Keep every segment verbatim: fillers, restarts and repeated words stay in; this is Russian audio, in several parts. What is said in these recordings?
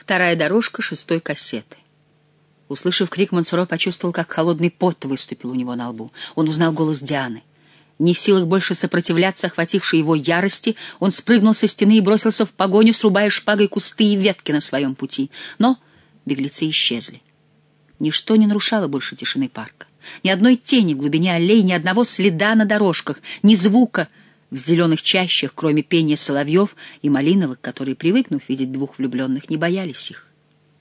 Вторая дорожка шестой кассеты. Услышав крик, Монсоро почувствовал, как холодный пот выступил у него на лбу. Он узнал голос Дианы. Не в силах больше сопротивляться охватившей его ярости, он спрыгнул со стены и бросился в погоню, срубая шпагой кусты и ветки на своем пути. Но беглецы исчезли. Ничто не нарушало больше тишины парка. Ни одной тени в глубине аллей, ни одного следа на дорожках, ни звука в зеленых чащах, кроме пения соловьев и малиновок, которые, привыкнув видеть двух влюбленных, не боялись их.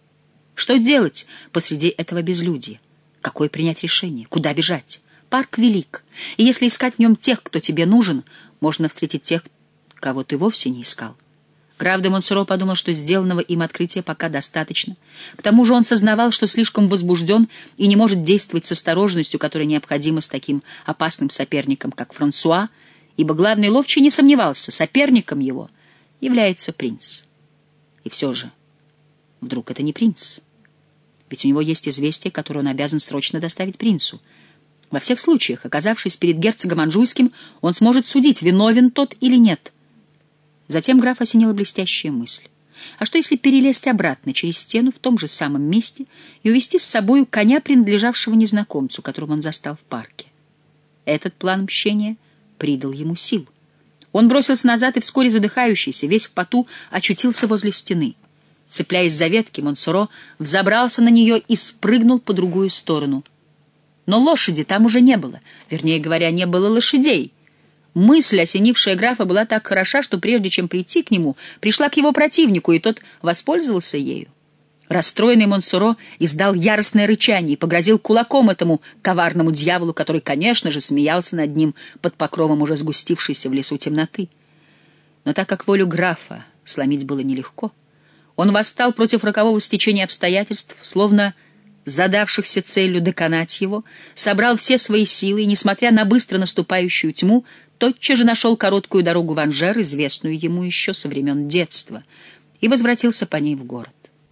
Что делать посреди этого безлюдья? Какое принять решение? Куда бежать? Парк велик, и если искать в нем тех, кто тебе нужен, можно встретить тех, кого ты вовсе не искал. Граф де Монсоро подумал, что сделанного им открытия пока достаточно. К тому же он сознавал, что слишком возбужден и не может действовать с осторожностью, которая необходима с таким опасным соперником, как Франсуа, ибо главный ловчий не сомневался, соперником его является принц. И все же, вдруг это не принц? Ведь у него есть известие, которое он обязан срочно доставить принцу. Во всех случаях, оказавшись перед герцогом Анжуйским, он сможет судить, виновен тот или нет. Затем граф осенила блестящая мысль. А что, если перелезть обратно через стену в том же самом месте и увести с собою коня, принадлежавшего незнакомцу, которого он застал в парке? Этот план мщения придал ему сил. Он бросился назад и, вскоре задыхающийся, весь в поту, очутился возле стены. Цепляясь за ветки, Монсоро взобрался на нее и спрыгнул по другую сторону. Но лошади там уже не было, вернее говоря, не было лошадей. Мысль, осенившая графа, была так хороша, что прежде чем прийти к нему, пришла к его противнику, и тот воспользовался ею. Расстроенный Монсоро издал яростное рычание и погрозил кулаком этому коварному дьяволу, который, конечно же, смеялся над ним под покровом уже сгустившейся в лесу темноты. Но так как волю графа сломить было нелегко, он восстал против рокового стечения обстоятельств, словно задавшихся целью доконать его, собрал все свои силы и, несмотря на быстро наступающую тьму, тотчас же нашел короткую дорогу в Анжер, известную ему еще со времен детства, и возвратился по ней в город.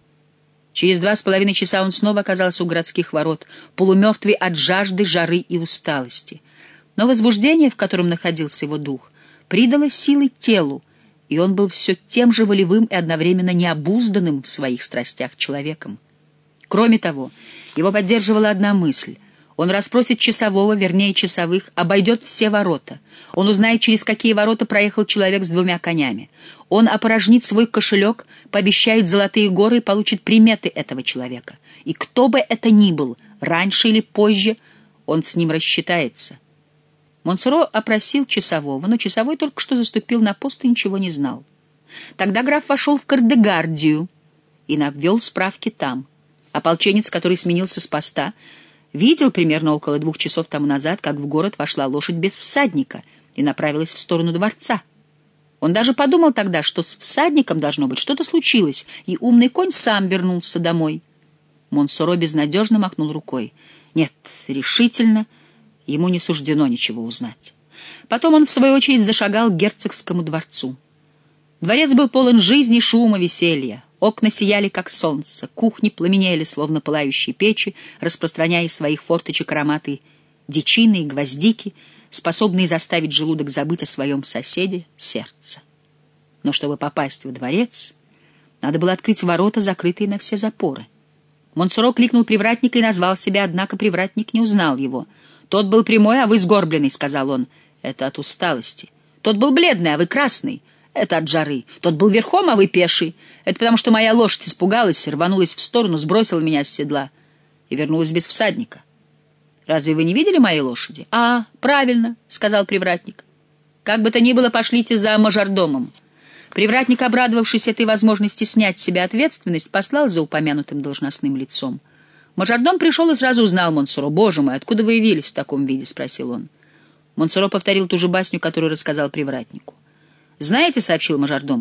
Через два с половиной часа он снова оказался у городских ворот, полумертвый от жажды, жары и усталости. Но возбуждение, в котором находился его дух, придало силы телу, и он был все тем же волевым и одновременно необузданным в своих страстях человеком. Кроме того, его поддерживала одна мысль. Он расспросит часового, вернее часовых, обойдет все ворота. Он узнает, через какие ворота проехал человек с двумя конями. Он опорожнит свой кошелек, пообещает золотые горы и получит приметы этого человека. И кто бы это ни был, раньше или позже, он с ним рассчитается. Монсоро опросил часового, но часовой только что заступил на пост и ничего не знал. Тогда граф вошел в Кардегардию и навел справки там. Ополченец, который сменился с поста, видел примерно около двух часов тому назад, как в город вошла лошадь без всадника и направилась в сторону дворца. Он даже подумал тогда, что с всадником должно быть что-то случилось, и умный конь сам вернулся домой. Монсоро безнадежно махнул рукой. Нет, решительно, ему не суждено ничего узнать. Потом он, в свою очередь, зашагал к герцогскому дворцу. Дворец был полон жизни, шума, веселья. Окна сияли, как солнце, кухни пламенели, словно пылающие печи, распространяя из своих форточек ароматы дичины и гвоздики, способные заставить желудок забыть о своем соседе, сердце. Но чтобы попасть в дворец, надо было открыть ворота, закрытые на все запоры. Монсоро кликнул привратника и назвал себя, однако привратник не узнал его. «Тот был прямой, а вы сгорбленный», — сказал он. «Это от усталости». «Тот был бледный, а вы красный». «Это от жары. Тот был верхом, а вы пеший. Это потому, что моя лошадь испугалась, рванулась в сторону, сбросила меня с седла и вернулась без всадника. Разве вы не видели моей лошади?» «А, правильно», — сказал привратник. «Как бы то ни было, пошлите за мажордомом». Привратник, обрадовавшись этой возможности снять с себя ответственность, послал за упомянутым должностным лицом. Мажордом пришел и сразу узнал Монсоро. «Боже мой, откуда вы явились в таком виде?» — спросил он. Монсоро повторил ту же басню, которую рассказал привратнику. «Знаете, — сообщил мажордом,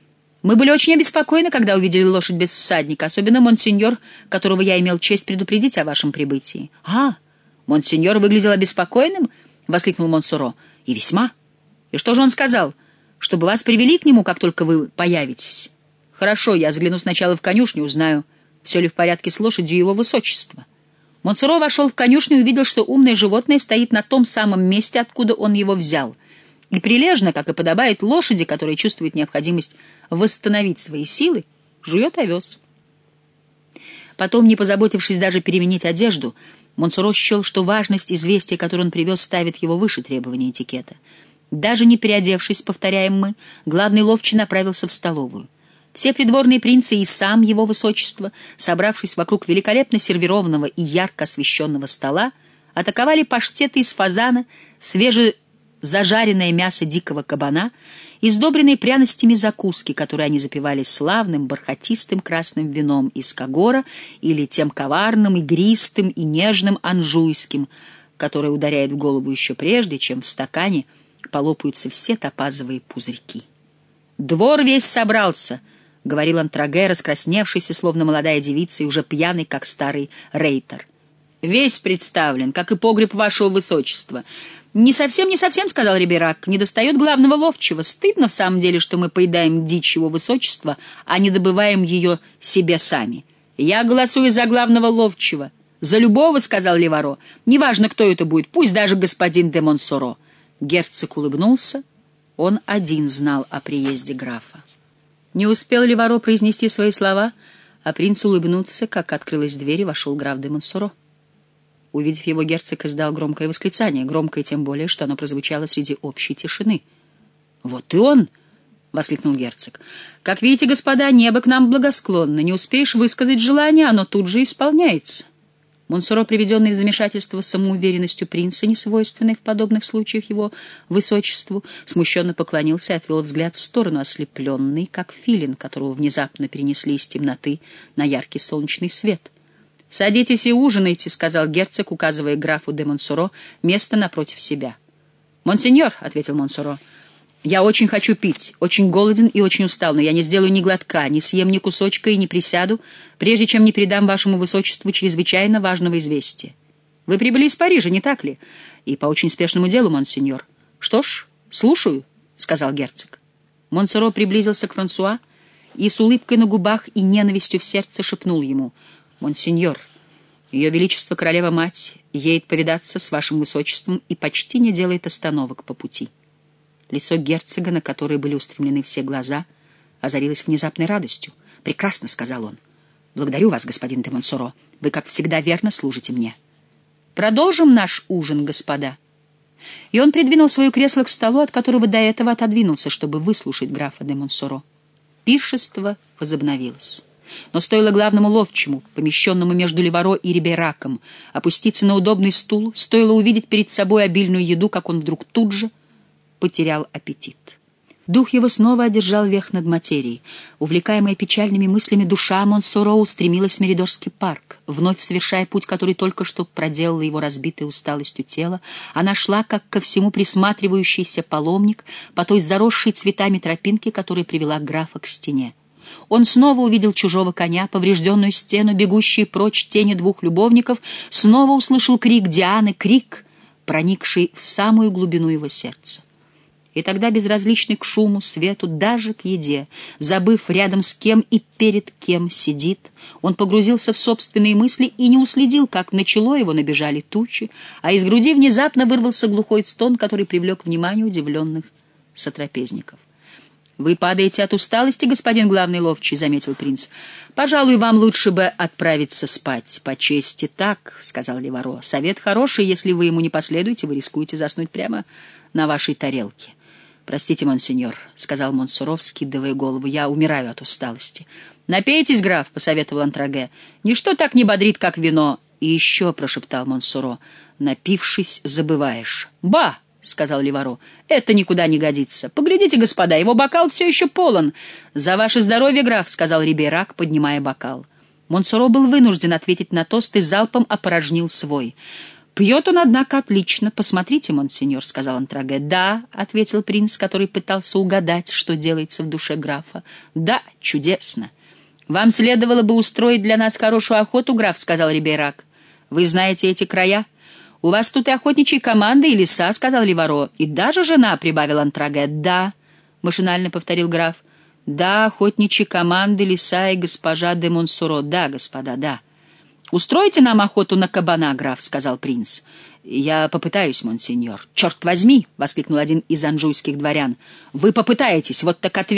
— мы были очень обеспокоены, когда увидели лошадь без всадника, особенно монсеньор, которого я имел честь предупредить о вашем прибытии». «А, монсеньор выглядел обеспокоенным?» — воскликнул Монсоро. «И весьма. И что же он сказал? Чтобы вас привели к нему, как только вы появитесь?» «Хорошо, я загляну сначала в конюшню, узнаю, все ли в порядке с лошадью его высочества». Монсоро вошел в конюшню и увидел, что умное животное стоит на том самом месте, откуда он его взял, и прилежно, как и подобает лошади, которая чувствует необходимость восстановить свои силы, жует овес. Потом, не позаботившись даже переменить одежду, Монсоро счел, что важность известия, которое он привез, ставит его выше требований этикета. Даже не переодевшись, повторяем мы, главный ловчий направился в столовую. Все придворные принцы и сам его высочество, собравшись вокруг великолепно сервированного и ярко освещенного стола, атаковали паштеты из фазана, свежезажаренное мясо дикого кабана и сдобренные пряностями закуски, которые они запивали славным бархатистым красным вином из Кагора или тем коварным, игристым и нежным анжуйским, которое ударяет в голову еще прежде, чем в стакане полопаются все топазовые пузырьки. «Двор весь собрался», — говорил Антраге, раскрасневшийся, словно молодая девица, и уже пьяный, как старый рейтер. «Весь представлен, как и погреб вашего высочества». «Не совсем, не совсем», — сказал Риберак, — «недостает главного ловчего. Стыдно в самом деле, что мы поедаем дичь его высочества, а не добываем ее себе сами». «Я голосую за главного ловчего». «За любого», — сказал Леваро. «Неважно, кто это будет, пусть даже господин де Монсоро». Герцог улыбнулся. Он один знал о приезде графа. Не успел Леваро произнести свои слова, а принц улыбнуться, как открылась дверь, и вошел граф де Монсоро. Увидев его, герцог издал громкое восклицание, громкое тем более, что оно прозвучало среди общей тишины. «Вот и он!» — воскликнул герцог. «Как видите, господа, небо к нам благосклонно. Не успеешь высказать желание, оно тут же исполняется». Монсоро, приведенный в замешательство самоуверенностью принца, несвойственной в подобных случаях его высочеству, смущенно поклонился и отвел взгляд в сторону, ослепленный, как филин, которого внезапно перенесли из темноты на яркий солнечный свет. «Садитесь и ужинайте», — сказал герцог, указывая графу де Монсоро место напротив себя. «Монсеньор», — ответил Монсоро, — «я очень хочу пить, очень голоден и очень устал, но я не сделаю ни глотка, не съем ни кусочка и не присяду, прежде чем не передам вашему высочеству чрезвычайно важного известия. Вы прибыли из Парижа, не так ли? И по очень спешному делу, монсеньор». «Что ж, слушаю», — сказал герцог. Монсоро приблизился к Франсуа и с улыбкой на губах и ненавистью в сердце шепнул ему: «Монсеньор, ее величество королева-мать едет повидаться с вашим высочеством и почти не делает остановок по пути». Лицо герцога, на которое были устремлены все глаза, озарилось внезапной радостью. «Прекрасно», — сказал он. «Благодарю вас, господин де Монсоро. Вы, как всегда, верно служите мне. Продолжим наш ужин, господа». И он придвинул свое кресло к столу, от которого до этого отодвинулся, чтобы выслушать графа де Монсоро. Пиршество возобновилось. Но стоило главному ловчему, помещенному между Леваро и Рибераком, опуститься на удобный стул, стоило увидеть перед собой обильную еду, как он вдруг тут же потерял аппетит. Дух его снова одержал верх над материей. Увлекаемая печальными мыслями, душа Монсоро устремилась в Меридорский парк. Вновь совершая путь, который только что проделала его разбитая усталостью тело, она шла, как ко всему присматривающийся паломник, по той заросшей цветами тропинке, которая привела графа к стене. Он снова увидел чужого коня, поврежденную стену, бегущие прочь тени двух любовников, снова услышал крик Дианы, крик, проникший в самую глубину его сердца. И тогда, безразличный к шуму, свету, даже к еде, забыв рядом с кем и перед кем сидит, он погрузился в собственные мысли и не уследил, как на чело его набежали тучи, а из груди внезапно вырвался глухой стон, который привлек внимание удивленных сотрапезников. «Вы падаете от усталости, господин главный ловчий», — заметил принц. «Пожалуй, вам лучше бы отправиться спать». «По чести так», — сказал Леваро. «Совет хороший, если вы ему не последуете, вы рискуете заснуть прямо на вашей тарелке». «Простите, монсеньор», — сказал Монсоро, скидывая голову, — «я умираю от усталости». «Напейтесь, граф», — посоветовал Антраге. «Ничто так не бодрит, как вино». «И еще», — прошептал Монсоро, — «напившись, забываешь». «Ба!» — сказал Леваро, — «это никуда не годится. Поглядите, господа, его бокал все еще полон». «За ваше здоровье, граф», — сказал Риберак, поднимая бокал. Монсоро был вынужден ответить на тост и залпом опорожнил свой. «Пьет он, однако, отлично. Посмотрите, монсеньор», — сказал Антраге. «Да», — ответил принц, который пытался угадать, что делается в душе графа. «Да, чудесно». «Вам следовало бы устроить для нас хорошую охоту, граф», — сказал Риберак. «Вы знаете эти края?» «У вас тут и охотничьи команды, и леса», — сказал Леваро. «И даже жена», — прибавил Антраге. «Да», — машинально повторил граф. «Да, охотничьи команды, леса и госпожа де Монсоро. Да, господа, да». «Устройте нам охоту на кабана, граф», — сказал принц. «Я попытаюсь, монсеньор». «Черт возьми!» — воскликнул один из анжуйских дворян. «Вы попытаетесь, вот так ответ.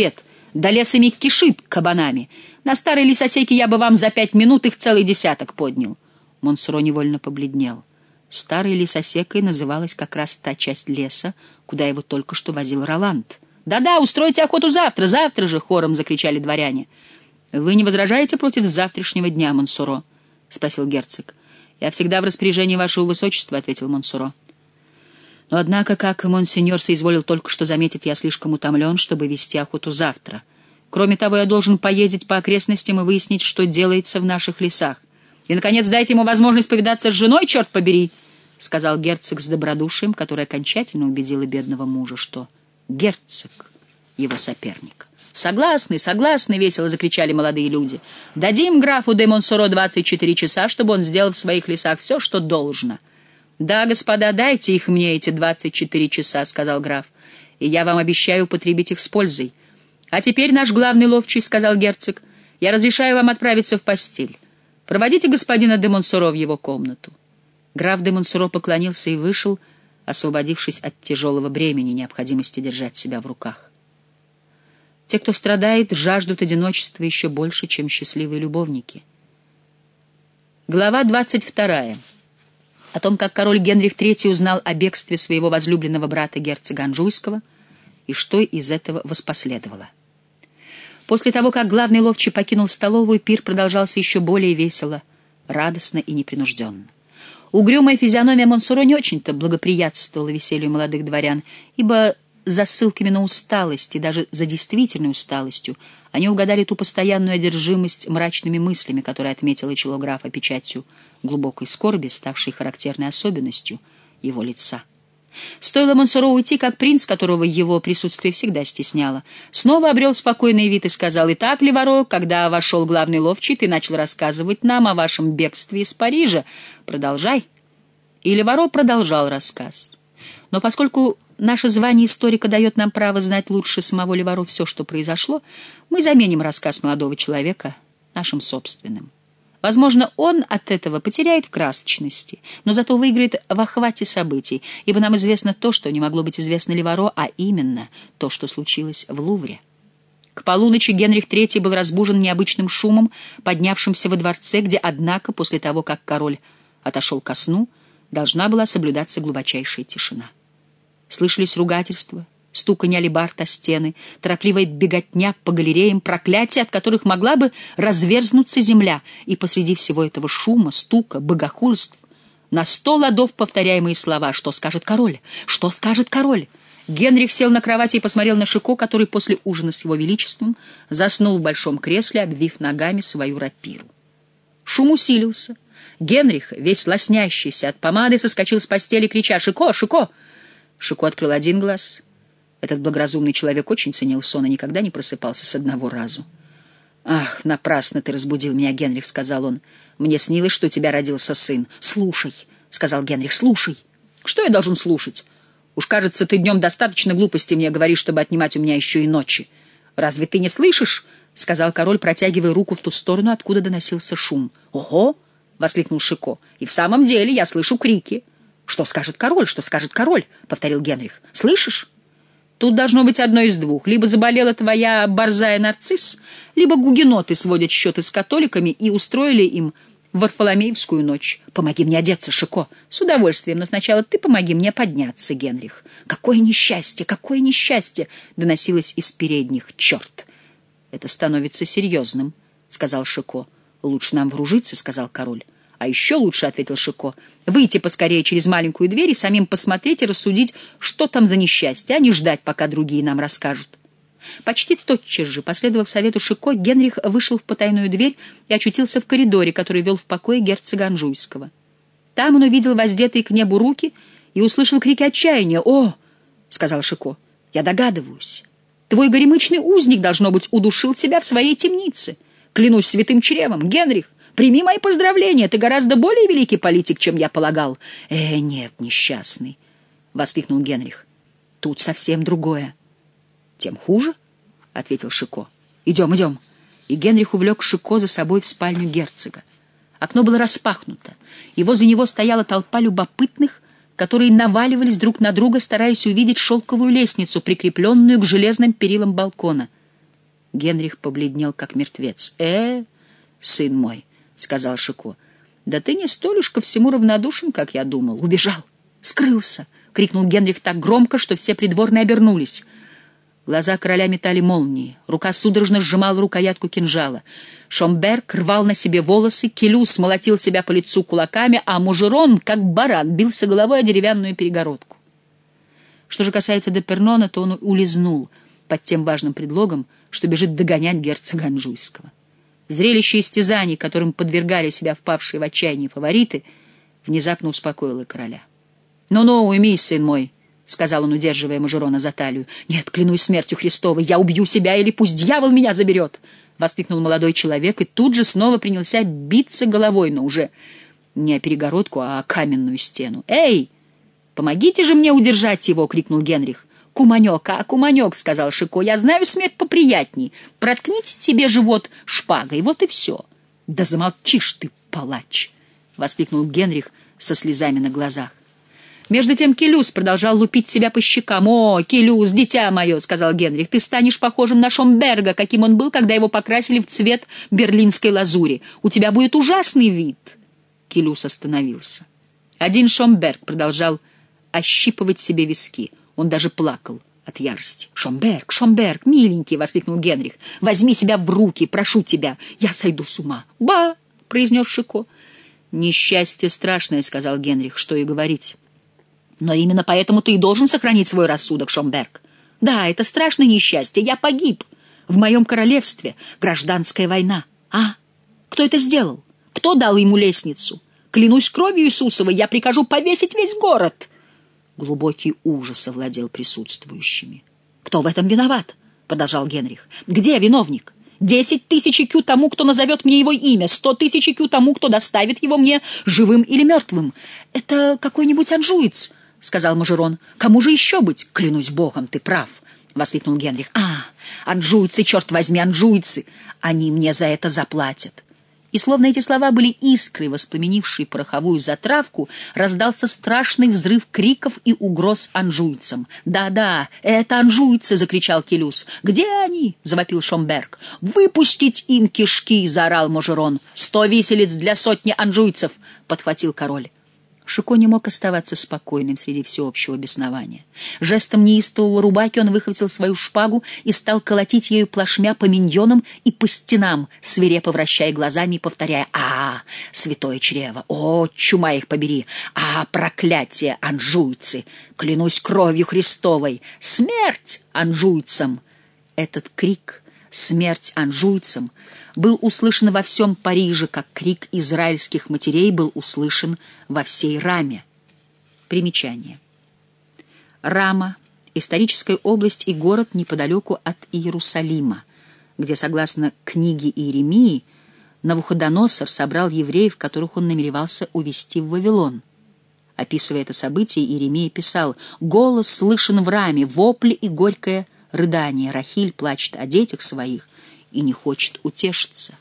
Да лесами кишит кабанами. На старой лесосеке я бы вам за пять минут их целый десяток поднял». Монсоро невольно побледнел. Старой лесосекой называлась как раз та часть леса, куда его только что возил Роланд. «Да-да, устройте охоту завтра, завтра же!» — хором закричали дворяне. «Вы не возражаете против завтрашнего дня, Монсоро?» — спросил герцог. «Я всегда в распоряжении вашего высочества», — ответил Монсоро. «Но однако, как монсеньор соизволил только что заметить, я слишком утомлен, чтобы вести охоту завтра. Кроме того, я должен поездить по окрестностям и выяснить, что делается в наших лесах. И, наконец, дайте ему возможность повидаться с женой, черт побери!» — сказал герцог с добродушием, которое окончательно убедило бедного мужа, что герцог — его соперник. «Согласны, согласны!» — весело закричали молодые люди. «Дадим графу де Монсоро двадцать четыре часа, чтобы он сделал в своих лесах все, что должно». «Да, господа, дайте их мне, эти двадцать четыре часа», — сказал граф, — «и я вам обещаю употребить их с пользой. А теперь, наш главный ловчий, — сказал герцог, — я разрешаю вам отправиться в постель. Проводите господина де Монсоро в его комнату». Граф де Монсоро поклонился и вышел, освободившись от тяжелого бремени необходимости держать себя в руках. Те, кто страдает, жаждут одиночества еще больше, чем счастливые любовники. Глава двадцать вторая. О том, как король Генрих третий узнал о бегстве своего возлюбленного брата герцога Анжуйского и что из этого воспоследовало. После того, как главный ловчий покинул столовую, пир продолжался еще более весело, радостно и непринужденно. Угрюмая физиономия Монсоро не очень-то благоприятствовала веселью молодых дворян, ибо за ссылками на усталость и даже за действительной усталостью они угадали ту постоянную одержимость мрачными мыслями, которая отметила чело графа печатью глубокой скорби, ставшей характерной особенностью его лица. Стоило Монсоро уйти, как принц, которого его присутствие всегда стесняло, снова обрел спокойный вид и сказал: «Итак, Леваро, когда вошел главный ловчий, ты начал рассказывать нам о вашем бегстве из Парижа. Продолжай». И Леваро продолжал рассказ. Но поскольку наше звание историка дает нам право знать лучше самого Леваро все, что произошло, мы заменим рассказ молодого человека нашим собственным. Возможно, он от этого потеряет в красочности, но зато выиграет в охвате событий, ибо нам известно то, что не могло быть известно Леваро, а именно то, что случилось в Лувре. К полуночи Генрих третий был разбужен необычным шумом, поднявшимся во дворце, где, однако, после того, как король отошел ко сну, должна была соблюдаться глубочайшая тишина. Слышались ругательства, стуканье алебард о стены, торопливая беготня по галереям, проклятия, от которых могла бы разверзнуться земля, и посреди всего этого шума, стука, богохульств на сто ладов повторяемые слова: «Что скажет король? Что скажет король?» Генрих сел на кровати и посмотрел на Шико, который после ужина с его величеством заснул в большом кресле, обвив ногами свою рапиру. Шум усилился. Генрих, весь лоснящийся от помады, соскочил с постели, крича: «Шико! Шико!» Шико открыл один глаз. Этот благоразумный человек очень ценил сон и никогда не просыпался с одного разу. «Ах, напрасно ты разбудил меня, Генрих», — сказал он. «Мне снилось, что у тебя родился сын». «Слушай», — сказал Генрих, — «слушай». «Что я должен слушать? Уж, кажется, ты днем достаточно глупости мне говоришь, чтобы отнимать у меня еще и ночи. Разве ты не слышишь?» — сказал король, протягивая руку в ту сторону, откуда доносился шум. «Ого!» — воскликнул Шико. «И в самом деле я слышу крики». «Что скажет король? Что скажет король?» — повторил Генрих. «Слышишь? Тут должно быть одно из двух. Либо заболела твоя борзая нарцисс, либо гугеноты сводят счеты с католиками и устроили им Варфоломеевскую ночь. Помоги мне одеться, Шико». «С удовольствием, но сначала ты помоги мне подняться, Генрих». «Какое несчастье! Какое несчастье!» — доносилось из передних. «Черт! Это становится серьезным», — сказал Шико. «Лучше нам вооружиться», — сказал король. «А еще лучше», — ответил Шико, — «выйти поскорее через маленькую дверь и самим посмотреть и рассудить, что там за несчастье, а не ждать, пока другие нам расскажут». Почти тотчас же, последовав совету Шико, Генрих вышел в потайную дверь и очутился в коридоре, который вел в покое герцога Анжуйского. Там он увидел воздетые к небу руки и услышал крики отчаяния. «О!» — сказал Шико, — «я догадываюсь. Твой горемычный узник, должно быть, удушил себя в своей темнице. Клянусь святым чревом, Генрих, прими мои поздравления, ты гораздо более великий политик, чем я полагал». «Э, нет, несчастный», — воскликнул Генрих, — «тут совсем другое». «Тем хуже», — ответил Шико. «Идем, идем». И Генрих увлек Шико за собой в спальню герцога. Окно было распахнуто, и возле него стояла толпа любопытных, которые наваливались друг на друга, стараясь увидеть шелковую лестницу, прикрепленную к железным перилам балкона. Генрих побледнел, как мертвец. «Э, сын мой», — сказал Шико, — «да ты не столь уж ко всему равнодушен, как я думал. Убежал, скрылся», — крикнул Генрих так громко, что все придворные обернулись. Глаза короля метали молнии, рука судорожно сжимала рукоятку кинжала. Шомберг рвал на себе волосы, Келюс молотил себя по лицу кулаками, а Мужерон, как баран, бился головой о деревянную перегородку. Что же касается Депернона, то он улизнул под тем важным предлогом, что бежит догонять герцога Анжуйского. Зрелище истязаний, которым подвергали себя впавшие в отчаяние фавориты, внезапно успокоило короля. «Ну-ну, уймись, сын мой», — сказал он, удерживая Мажерона за талию. «Нет, клянусь смертью Христовой, я убью себя, или пусть дьявол меня заберет!» — воскликнул молодой человек и тут же снова принялся биться головой, но уже не о перегородку, а о каменную стену. «Эй, помогите же мне удержать его!» — крикнул Генрих. «Куманек, а, куманек!» — сказал Шико. «Я знаю смерть поприятней. Проткните себе живот шпагой, вот и все». «Да замолчишь ты, палач!» — воскликнул Генрих со слезами на глазах. Между тем Келюс продолжал лупить себя по щекам. «О, Келюс, дитя мое!» — сказал Генрих. «Ты станешь похожим на Шомберга, каким он был, когда его покрасили в цвет берлинской лазури. У тебя будет ужасный вид!» Келюс остановился. Один Шомберг продолжал ощипывать себе виски. Он даже плакал от ярости. «Шомберг, Шомберг, миленький!» — воскликнул Генрих. «Возьми себя в руки, прошу тебя! Я сойду с ума!» «Ба!» — произнес Шико. «Несчастье страшное», — сказал Генрих, — «что и говорить». «Но именно поэтому ты и должен сохранить свой рассудок, Шомберг. Да, это страшное несчастье. Я погиб. В моем королевстве гражданская война. А? Кто это сделал? Кто дал ему лестницу? Клянусь кровью Иисусовой, я прикажу повесить весь город». Глубокий ужас овладел присутствующими. «Кто в этом виноват?» — продолжал Генрих. «Где виновник? Десять тысяч кю тому, кто назовет мне его имя, сто тысяч кю тому, кто доставит его мне живым или мертвым. Это какой-нибудь анжуец», — сказал Мажерон. «Кому же еще быть?» «Клянусь богом, ты прав», — воскликнул Генрих. «А, анжуйцы, черт возьми, анжуйцы! Они мне за это заплатят». И словно эти слова были искрой, воспламенившей пороховую затравку, раздался страшный взрыв криков и угроз анжуйцам. «Да-да, это анжуйцы!» — закричал Келюс. «Где они?» — завопил Шомберг. «Выпустить им кишки!» — заорал Мажерон. «Сто виселиц для сотни анжуйцев!» — подхватил король. Шико не мог оставаться спокойным среди всеобщего беснования. Жестом неистового рубаки он выхватил свою шпагу и стал колотить ею плашмя по миньонам и по стенам, свирепо вращая глазами и повторяя: «А, святое чрево! О, чума их побери! А, проклятие, анжуйцы! Клянусь кровью Христовой! Смерть анжуйцам!» Этот крик «Смерть анжуйцам» был услышан во всем Париже, как крик израильских матерей был услышан во всей Раме. Примечание. Рама — историческая область и город неподалеку от Иерусалима, где, согласно книге Иеремии, Навуходоносор собрал евреев, которых он намеревался увезти в Вавилон. Описывая это событие, Иеремия писал: «Голос слышен в Раме, вопли и горькое рыдание. Рахиль плачет о детях своих и не хочет утешиться».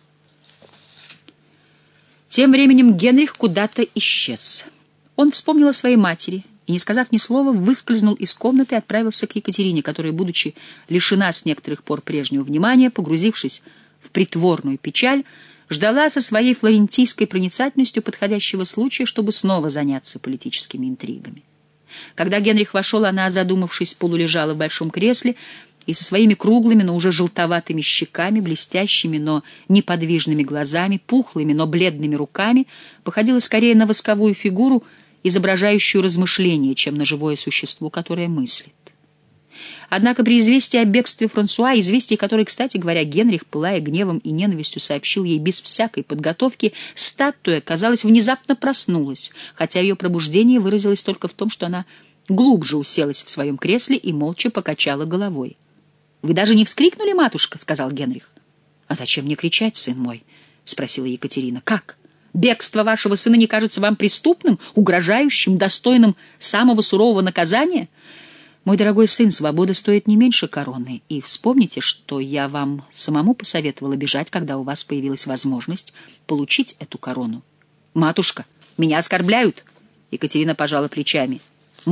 Тем временем Генрих куда-то исчез. Он вспомнил о своей матери и, не сказав ни слова, выскользнул из комнаты и отправился к Екатерине, которая, будучи лишена с некоторых пор прежнего внимания, погрузившись в притворную печаль, ждала со своей флорентийской проницательностью подходящего случая, чтобы снова заняться политическими интригами. Когда Генрих вошел, она, задумавшись, полулежала в большом кресле и со своими круглыми, но уже желтоватыми щеками, блестящими, но неподвижными глазами, пухлыми, но бледными руками, походила скорее на восковую фигуру, изображающую размышление, чем на живое существо, которое мыслит. Однако при известии о бегстве Франсуа, известии, которое, кстати говоря, Генрих, пылая гневом и ненавистью, сообщил ей без всякой подготовки, статуя, казалось, внезапно проснулась, хотя ее пробуждение выразилось только в том, что она глубже уселась в своем кресле и молча покачала головой. «Вы даже не вскрикнули, матушка?» — сказал Генрих. «А зачем мне кричать, сын мой?» — спросила Екатерина. «Как? Бегство вашего сына не кажется вам преступным, угрожающим, достойным самого сурового наказания? Мой дорогой сын, свобода стоит не меньше короны, и вспомните, что я вам самому посоветовала бежать, когда у вас появилась возможность получить эту корону». «Матушка, меня оскорбляют!» — Екатерина пожала плечами.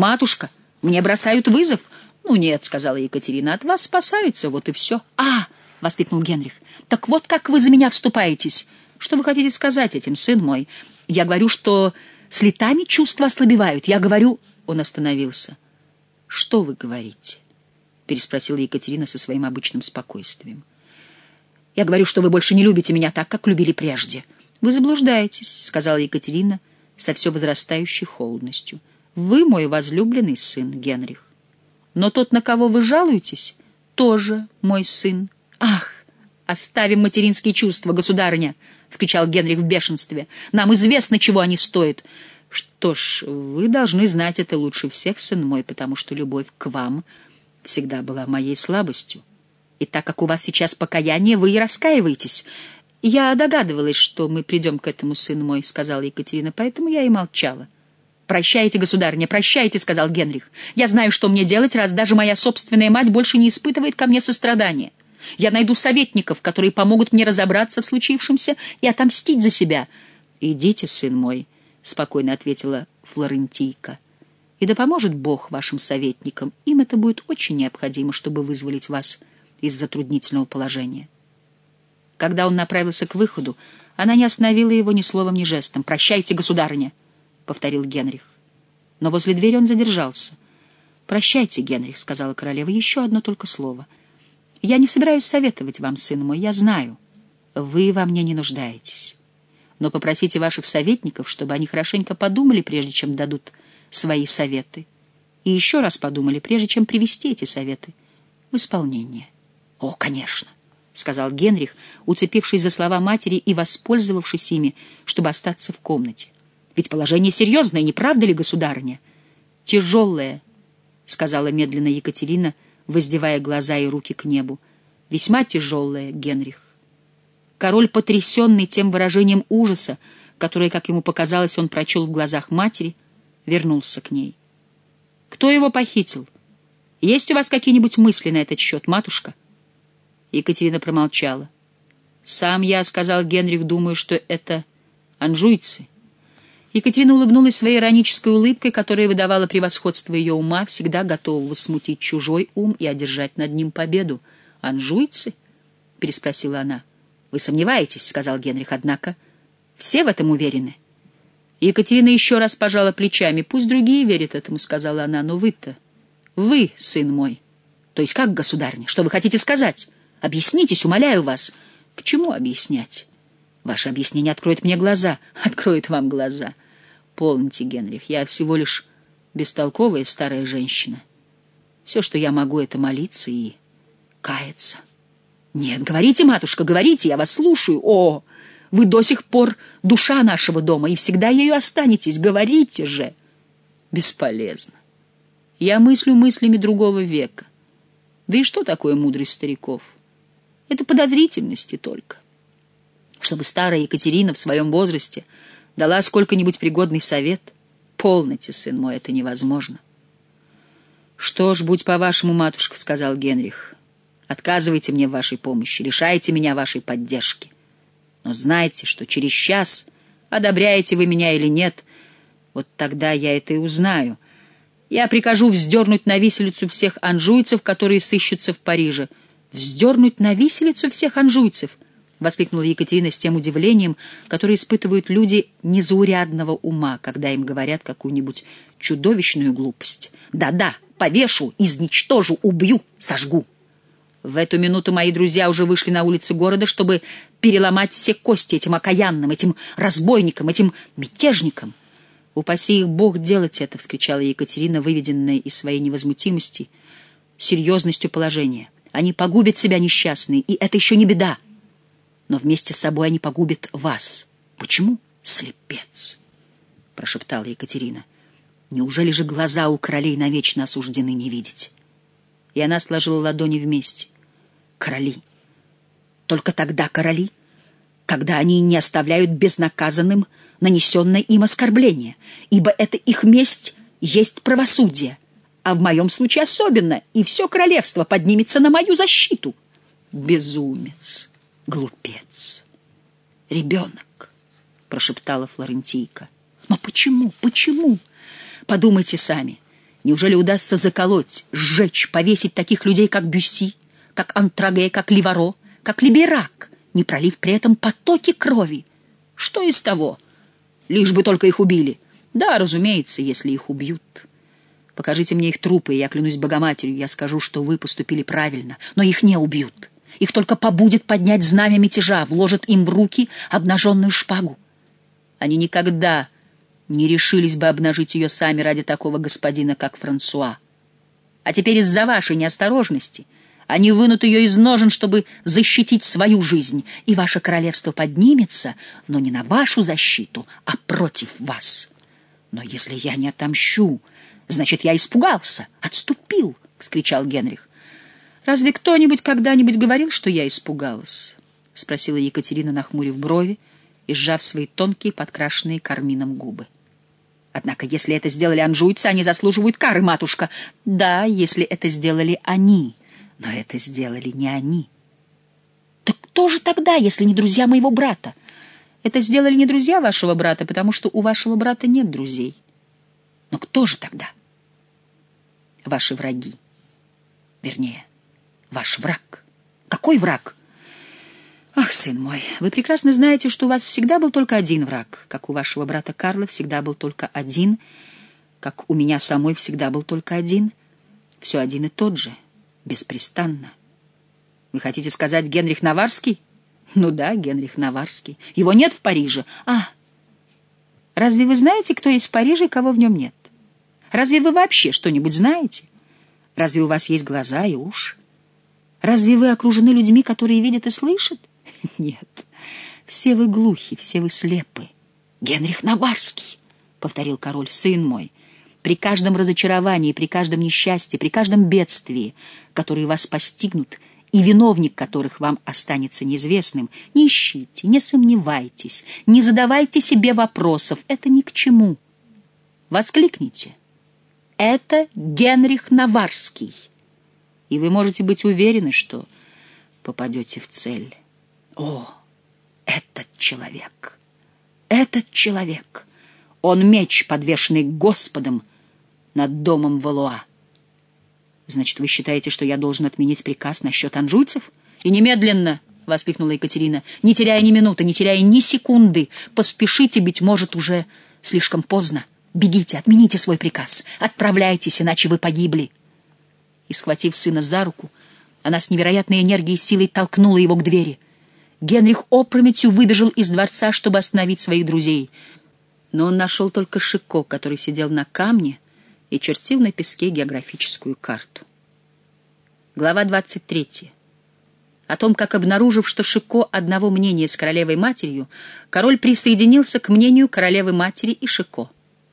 «Матушка, мне бросают вызов?» «Ну нет», — сказала Екатерина, — «от вас спасаются, вот и все». «А, — воскликнул Генрих. «Так вот как вы за меня вступаетесь! Что вы хотите сказать этим, сын мой? Я говорю, что с летами чувства ослабевают. Я говорю...» Он остановился. «Что вы говорите?» — переспросила Екатерина со своим обычным спокойствием. «Я говорю, что вы больше не любите меня так, как любили прежде». «Вы заблуждаетесь», — сказала Екатерина со все возрастающей холодностью. «Вы мой возлюбленный сын, Генрих. Но тот, на кого вы жалуетесь, тоже мой сын». «Ах, оставим материнские чувства, государыня!» — вскричал Генрих в бешенстве. «Нам известно, чего они стоят». «Что ж, вы должны знать это лучше всех, сын мой, потому что любовь к вам всегда была моей слабостью. И так как у вас сейчас покаяние, вы и раскаиваетесь». «Я догадывалась, что мы придем к этому, сын мой», — сказала Екатерина, — «поэтому я и молчала». «Прощайте, государыня, прощайте», — сказал Генрих. «Я знаю, что мне делать, раз даже моя собственная мать больше не испытывает ко мне сострадания. Я найду советников, которые помогут мне разобраться в случившемся и отомстить за себя». «Идите, сын мой», — спокойно ответила Флорентийка, — «и да поможет Бог вашим советникам. Им это будет очень необходимо, чтобы вызволить вас из затруднительного положения». Когда он направился к выходу, она не остановила его ни словом, ни жестом. «Прощайте, государыня», — повторил Генрих. Но возле двери он задержался. «Прощайте, Генрих», — сказала королева, — «еще одно только слово. Я не собираюсь советовать вам, сын мой, я знаю, вы во мне не нуждаетесь. Но попросите ваших советников, чтобы они хорошенько подумали, прежде чем дадут свои советы, и еще раз подумали, прежде чем привести эти советы в исполнение». «О, конечно», — сказал Генрих, уцепившись за слова матери и воспользовавшись ими, чтобы остаться в комнате. «Ведь положение серьезное, не правда ли, государыня?» «Тяжелое», — сказала медленно Екатерина, воздевая глаза и руки к небу. «Весьма тяжелое, Генрих». Король, потрясенный тем выражением ужаса, которое, как ему показалось, он прочел в глазах матери, вернулся к ней. «Кто его похитил? Есть у вас какие-нибудь мысли на этот счет, матушка?» Екатерина промолчала. «Сам я, — сказал Генрих, — думаю, что это анжуйцы». Екатерина улыбнулась своей иронической улыбкой, которая выдавала превосходство ее ума, всегда готового смутить чужой ум и одержать над ним победу. «Анжуйцы?» — переспросила она. «Вы сомневаетесь, — сказал Генрих, — однако все в этом уверены». Екатерина еще раз пожала плечами. «Пусть другие верят этому, — сказала она, — но вы-то, вы, сын мой». «То есть как, государыня? Что вы хотите сказать? Объяснитесь, умоляю вас». «К чему объяснять? Ваше объяснение откроет мне глаза». «Откроет вам глаза». «Полноте, Генрих, я всего лишь бестолковая старая женщина. Все, что я могу, — это молиться и каяться». «Нет, говорите, матушка, говорите, я вас слушаю. О, вы до сих пор душа нашего дома, и всегда ею останетесь. Говорите же». «Бесполезно. Я мыслю мыслями другого века. Да и что такое мудрость стариков? Это подозрительности только. Чтобы старая Екатерина в своем возрасте дала сколько-нибудь пригодный совет? Полноте, сын мой, это невозможно». «Что ж, будь по-вашему, матушка, — сказал Генрих, — отказывайте мне в вашей помощи, лишайте меня вашей поддержки. Но знайте, что через час, одобряете вы меня или нет, вот тогда я это и узнаю. Я прикажу вздернуть на виселицу всех анжуйцев, которые сыщутся в Париже». «Вздернуть на виселицу всех анжуйцев!» — воскликнула Екатерина с тем удивлением, которое испытывают люди незаурядного ума, когда им говорят какую-нибудь чудовищную глупость. «Да-да, повешу, изничтожу, убью, сожгу». В эту минуту мои друзья уже вышли на улицы города, чтобы переломать все кости этим окаянным, этим разбойникам, этим мятежникам. «Упаси их Бог делать это!» — вскричала Екатерина, выведенная из своей невозмутимости серьезностью положения. «Они погубят себя, несчастные, и это еще не беда. Но вместе с собой они погубят вас». «Почему, слепец?» — прошептала Екатерина. «Неужели же глаза у королей навечно осуждены не видеть?» И она сложила ладони вместе. «Короли. Только тогда короли, когда они не оставляют безнаказанным нанесенное им оскорбление, ибо это их месть есть правосудие, а в моем случае особенно, и все королевство поднимется на мою защиту». «Безумец, глупец, ребенок», — прошептала Флорентийка. «Но почему, почему? Подумайте сами. Неужели удастся заколоть, сжечь, повесить таких людей, как Бюсси, как Антраге, как Ливаро, как Либерак, не пролив при этом потоки крови. Что из того? Лишь бы только их убили. Да, разумеется, если их убьют. Покажите мне их трупы, и я клянусь Богоматерью, я скажу, что вы поступили правильно, но их не убьют. Их только побудет поднять знамя мятежа, вложат им в руки обнаженную шпагу. Они никогда не решились бы обнажить ее сами ради такого господина, как Франсуа. А теперь из-за вашей неосторожности они вынут ее из ножен, чтобы защитить свою жизнь, и ваше королевство поднимется, но не на вашу защиту, а против вас. Но если я не отомщу, значит, я испугался, отступил, — вскричал Генрих. «Разве кто-нибудь когда-нибудь говорил, что я испугалась?» — спросила Екатерина, нахмурив брови и сжав свои тонкие, подкрашенные кармином губы. «Однако, если это сделали анжуйцы, они заслуживают кары, матушка». «Да, если это сделали они, но это сделали не они». «Так кто же тогда, если не друзья моего брата?» «Это сделали не друзья вашего брата, потому что у вашего брата нет друзей». «Но кто же тогда?» «Ваши враги. Вернее, ваш враг». «Какой враг?» «Ах, сын мой, вы прекрасно знаете, что у вас всегда был только один враг, как у вашего брата Карла всегда был только один, как у меня самой всегда был только один. Все один и тот же, беспрестанно». «Вы хотите сказать Генрих Наварский?» «Ну да, Генрих Наварский. Его нет в Париже». «А, разве вы знаете, кто есть в Париже и кого в нем нет? Разве вы вообще что-нибудь знаете? Разве у вас есть глаза и уши? Разве вы окружены людьми, которые видят и слышат? Нет, все вы глухи, все вы слепы». «Генрих Наварский», — повторил король, — «сын мой, при каждом разочаровании, при каждом несчастье, при каждом бедствии, которые вас постигнут, и виновник которых вам останется неизвестным, не ищите, не сомневайтесь, не задавайте себе вопросов, это ни к чему. Воскликните: это Генрих Наварский, и вы можете быть уверены, что попадете в цель. О, этот человек, этот человек, он меч, подвешенный Господом над домом Валуа. Значит, вы считаете, что я должен отменить приказ насчет анжуйцев? И немедленно, — воскликнула Екатерина, — не теряя ни минуты, не теряя ни секунды, поспешите, быть может, уже слишком поздно. Бегите, отмените свой приказ, отправляйтесь, иначе вы погибли. И, схватив сына за руку, она с невероятной энергией и силой толкнула его к двери. Генрих опрометью выбежал из дворца, чтобы остановить своих друзей. Но он нашел только Шико, который сидел на камне и чертил на песке географическую карту. Глава двадцать третья. О том, как, обнаружив, что Шико одного мнения с королевой-матерью, король присоединился к мнению королевы-матери и Шико.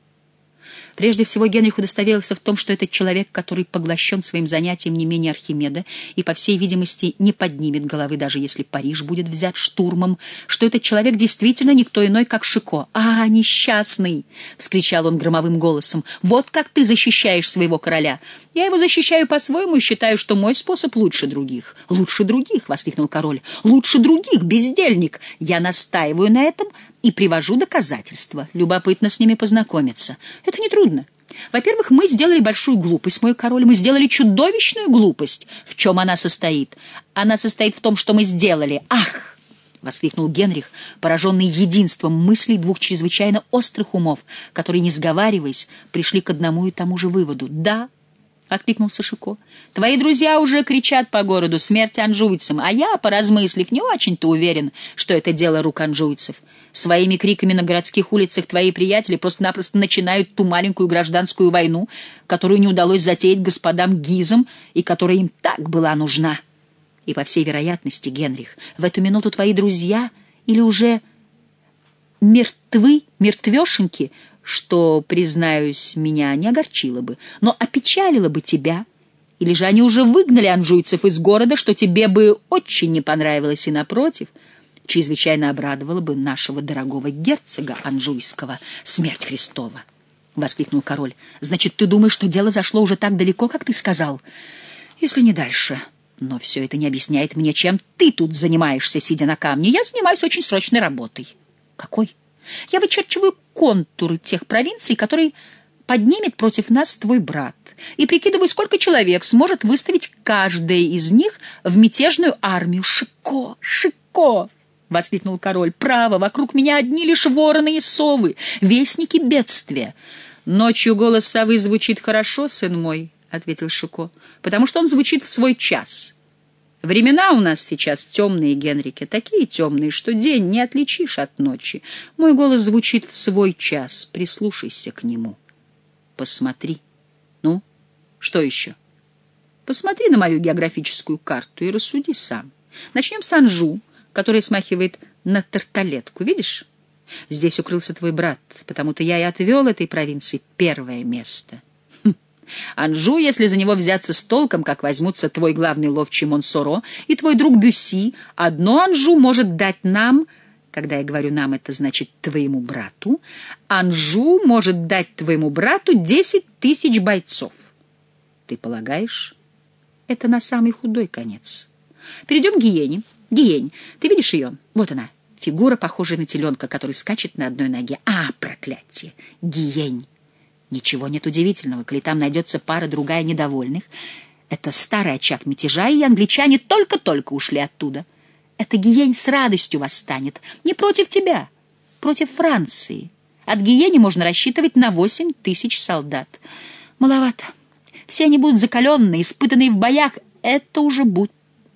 Прежде всего, Генрих удостоверился в том, что этот человек, который поглощен своим занятием не менее Архимеда и, по всей видимости, не поднимет головы, даже если Париж будет взят штурмом, что этот человек действительно никто иной, как Шико. «А, несчастный!» — вскричал он громовым голосом. «Вот как ты защищаешь своего короля! Я его защищаю по-своему и считаю, что мой способ лучше других». «Лучше других!» — воскликнул король. «Лучше других, бездельник! Я настаиваю на этом и привожу доказательства. Любопытно с ними познакомиться. Это нетрудно. Во-первых, мы сделали большую глупость, мой король. Мы сделали чудовищную глупость. В чем она состоит? Она состоит в том, что мы сделали. Ах!» — воскликнул Генрих, пораженный единством мыслей двух чрезвычайно острых умов, которые, не сговариваясь, пришли к одному и тому же выводу. «Да», — откликнулся Шико, — «твои друзья уже кричат по городу «смерть анжуйцам», а я, поразмыслив, не очень-то уверен, что это дело рук анжуйцев. Своими криками на городских улицах твои приятели просто-напросто начинают ту маленькую гражданскую войну, которую не удалось затеять господам Гизам и которая им так была нужна. И, по всей вероятности, Генрих, в эту минуту твои друзья или уже мертвы, мертвешеньки, что, признаюсь, меня не огорчило бы, но опечалило бы тебя, или же они уже выгнали анжуйцев из города, что тебе бы очень не понравилось, и, напротив, чрезвычайно обрадовало бы нашего дорогого герцога Анжуйского. Смерть Христова! — воскликнул король. — Значит, ты думаешь, что дело зашло уже так далеко, как ты сказал? — Если не дальше. Но все это не объясняет мне, чем ты тут занимаешься, сидя на камне. Я занимаюсь очень срочной работой. — Какой? — Я вычерчиваю контуры тех провинций, которые поднимет против нас твой брат. И прикидывай, сколько человек сможет выставить каждая из них в мятежную армию. Шико, Шико! — воскликнул король. — Право, вокруг меня одни лишь вороны и совы, вестники бедствия. — Ночью голос совы звучит хорошо, сын мой, — ответил Шико, — потому что он звучит в свой час. Времена у нас сейчас темные, Генрике, такие темные, что день не отличишь от ночи. Мой голос звучит в свой час, прислушайся к нему. Посмотри. Ну, что еще? Посмотри на мою географическую карту и рассуди сам. Начнем с Анжу, который смахивает на тарталетку. Видишь? Здесь укрылся твой брат, потому-то я и отвел этой провинции первое место. Хм. Анжу, если за него взяться с толком, как возьмутся твой главный ловчий Монсоро и твой друг Бюсси, одно Анжу может дать нам, когда я говорю «нам», это значит твоему брату, Анжу может дать твоему брату десять тысяч бойцов. Ты полагаешь? Это на самый худой конец. Перейдем к Гиене. Гиень, ты видишь ее? Вот она, фигура, похожая на теленка, который скачет на одной ноге. А, проклятие! Гиень! Ничего нет удивительного, коли там найдется пара-другая недовольных. Это старый очаг мятежа, и англичане только-только ушли оттуда. Эта Гиень с радостью восстанет. Не против тебя, против Франции. От Гиени можно рассчитывать на восемь тысяч солдат. Маловато. Все они будут закаленные, испытанные в боях. Это уже будь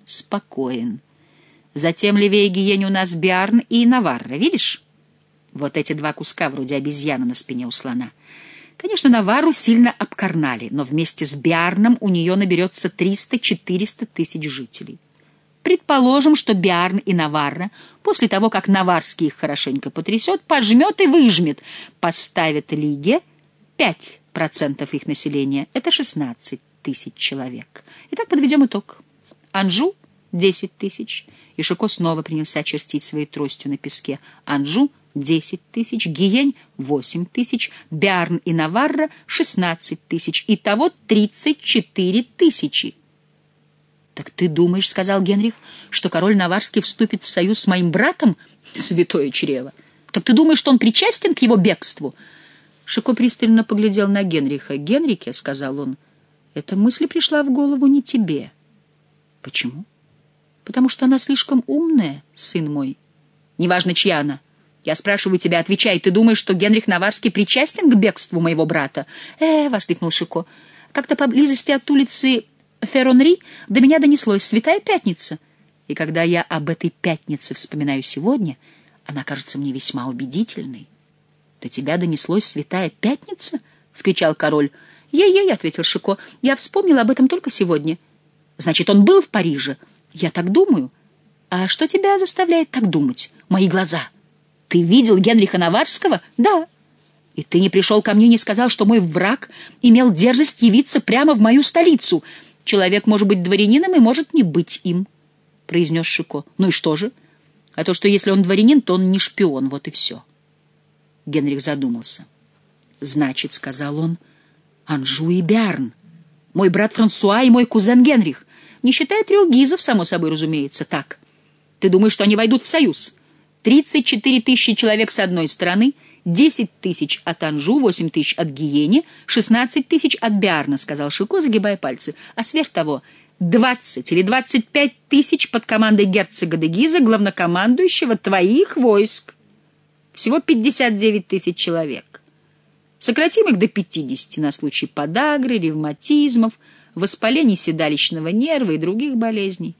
спокоен. Затем левее Гиени у нас Биарн и Наварра. Видишь? Вот эти два куска вроде обезьяны на спине у слона. Конечно, Наварру сильно обкарнали, но вместе с Биарном у нее наберется триста-четыреста тысяч жителей. Предположим, что Биарн и Наварра, после того, как Наварский их хорошенько потрясет, пожмет и выжмет, поставят Лиге пять процентов их населения. Это шестнадцать тысяч человек. Итак, подведем итог. Анжу — десять тысяч. И Шико снова принялся чертить своей тростью на песке. Анжу — десять тысяч, Гиень — восемь тысяч, Биарн и Наварра — шестнадцать тысяч. Итого тридцать четыре тысячи. «Так ты думаешь, — сказал Генрих, — что король Наварский вступит в союз с моим братом, святое чрево? Так ты думаешь, что он причастен к его бегству?» Шико пристально поглядел на Генриха. «Генрике, — сказал он, — эта мысль пришла в голову не тебе». «Почему?» «Потому что она слишком умная, сын мой». «Неважно, чья она. Я спрашиваю тебя, отвечай, ты думаешь, что Генрих Наварский причастен к бегству моего брата?» «Э, — воскликнул Шико, — как-то поблизости от улицы Ферронри до меня донеслось Святая Пятница. И когда я об этой пятнице вспоминаю сегодня, она кажется мне весьма убедительной». «До тебя донеслось Святая Пятница?» — вскричал король. «Ей-ей», — ответил Шико, — «я вспомнил об этом только сегодня». «Значит, он был в Париже?» «Я так думаю». «А что тебя заставляет так думать?» «Мои глаза». «Ты видел Генриха Наварского?» «Да». «И ты не пришел ко мне и не сказал, что мой враг имел дерзость явиться прямо в мою столицу?» «Человек может быть дворянином и может не быть им», — произнес Шико. «Ну и что же? А то, что если он дворянин, то он не шпион, вот и все». Генрих задумался. «Значит, — сказал он, — Анжу и Биарн, мой брат Франсуа и мой кузен Генрих, не считая трех гизов, само собой разумеется, так. Ты думаешь, что они войдут в союз? Тридцать четыре тысячи человек с одной стороны, десять тысяч от Анжу, восемь тысяч от Гиени, шестнадцать тысяч от Биарна, — сказал Шико, загибая пальцы. А сверх того, двадцать или двадцать пять тысяч под командой герцога де Гиза, главнокомандующего твоих войск. Всего пятьдесят девять тысяч человек. Сократим их до пятидесяти на случай подагры, ревматизмов, воспалений седалищного нерва и других болезней.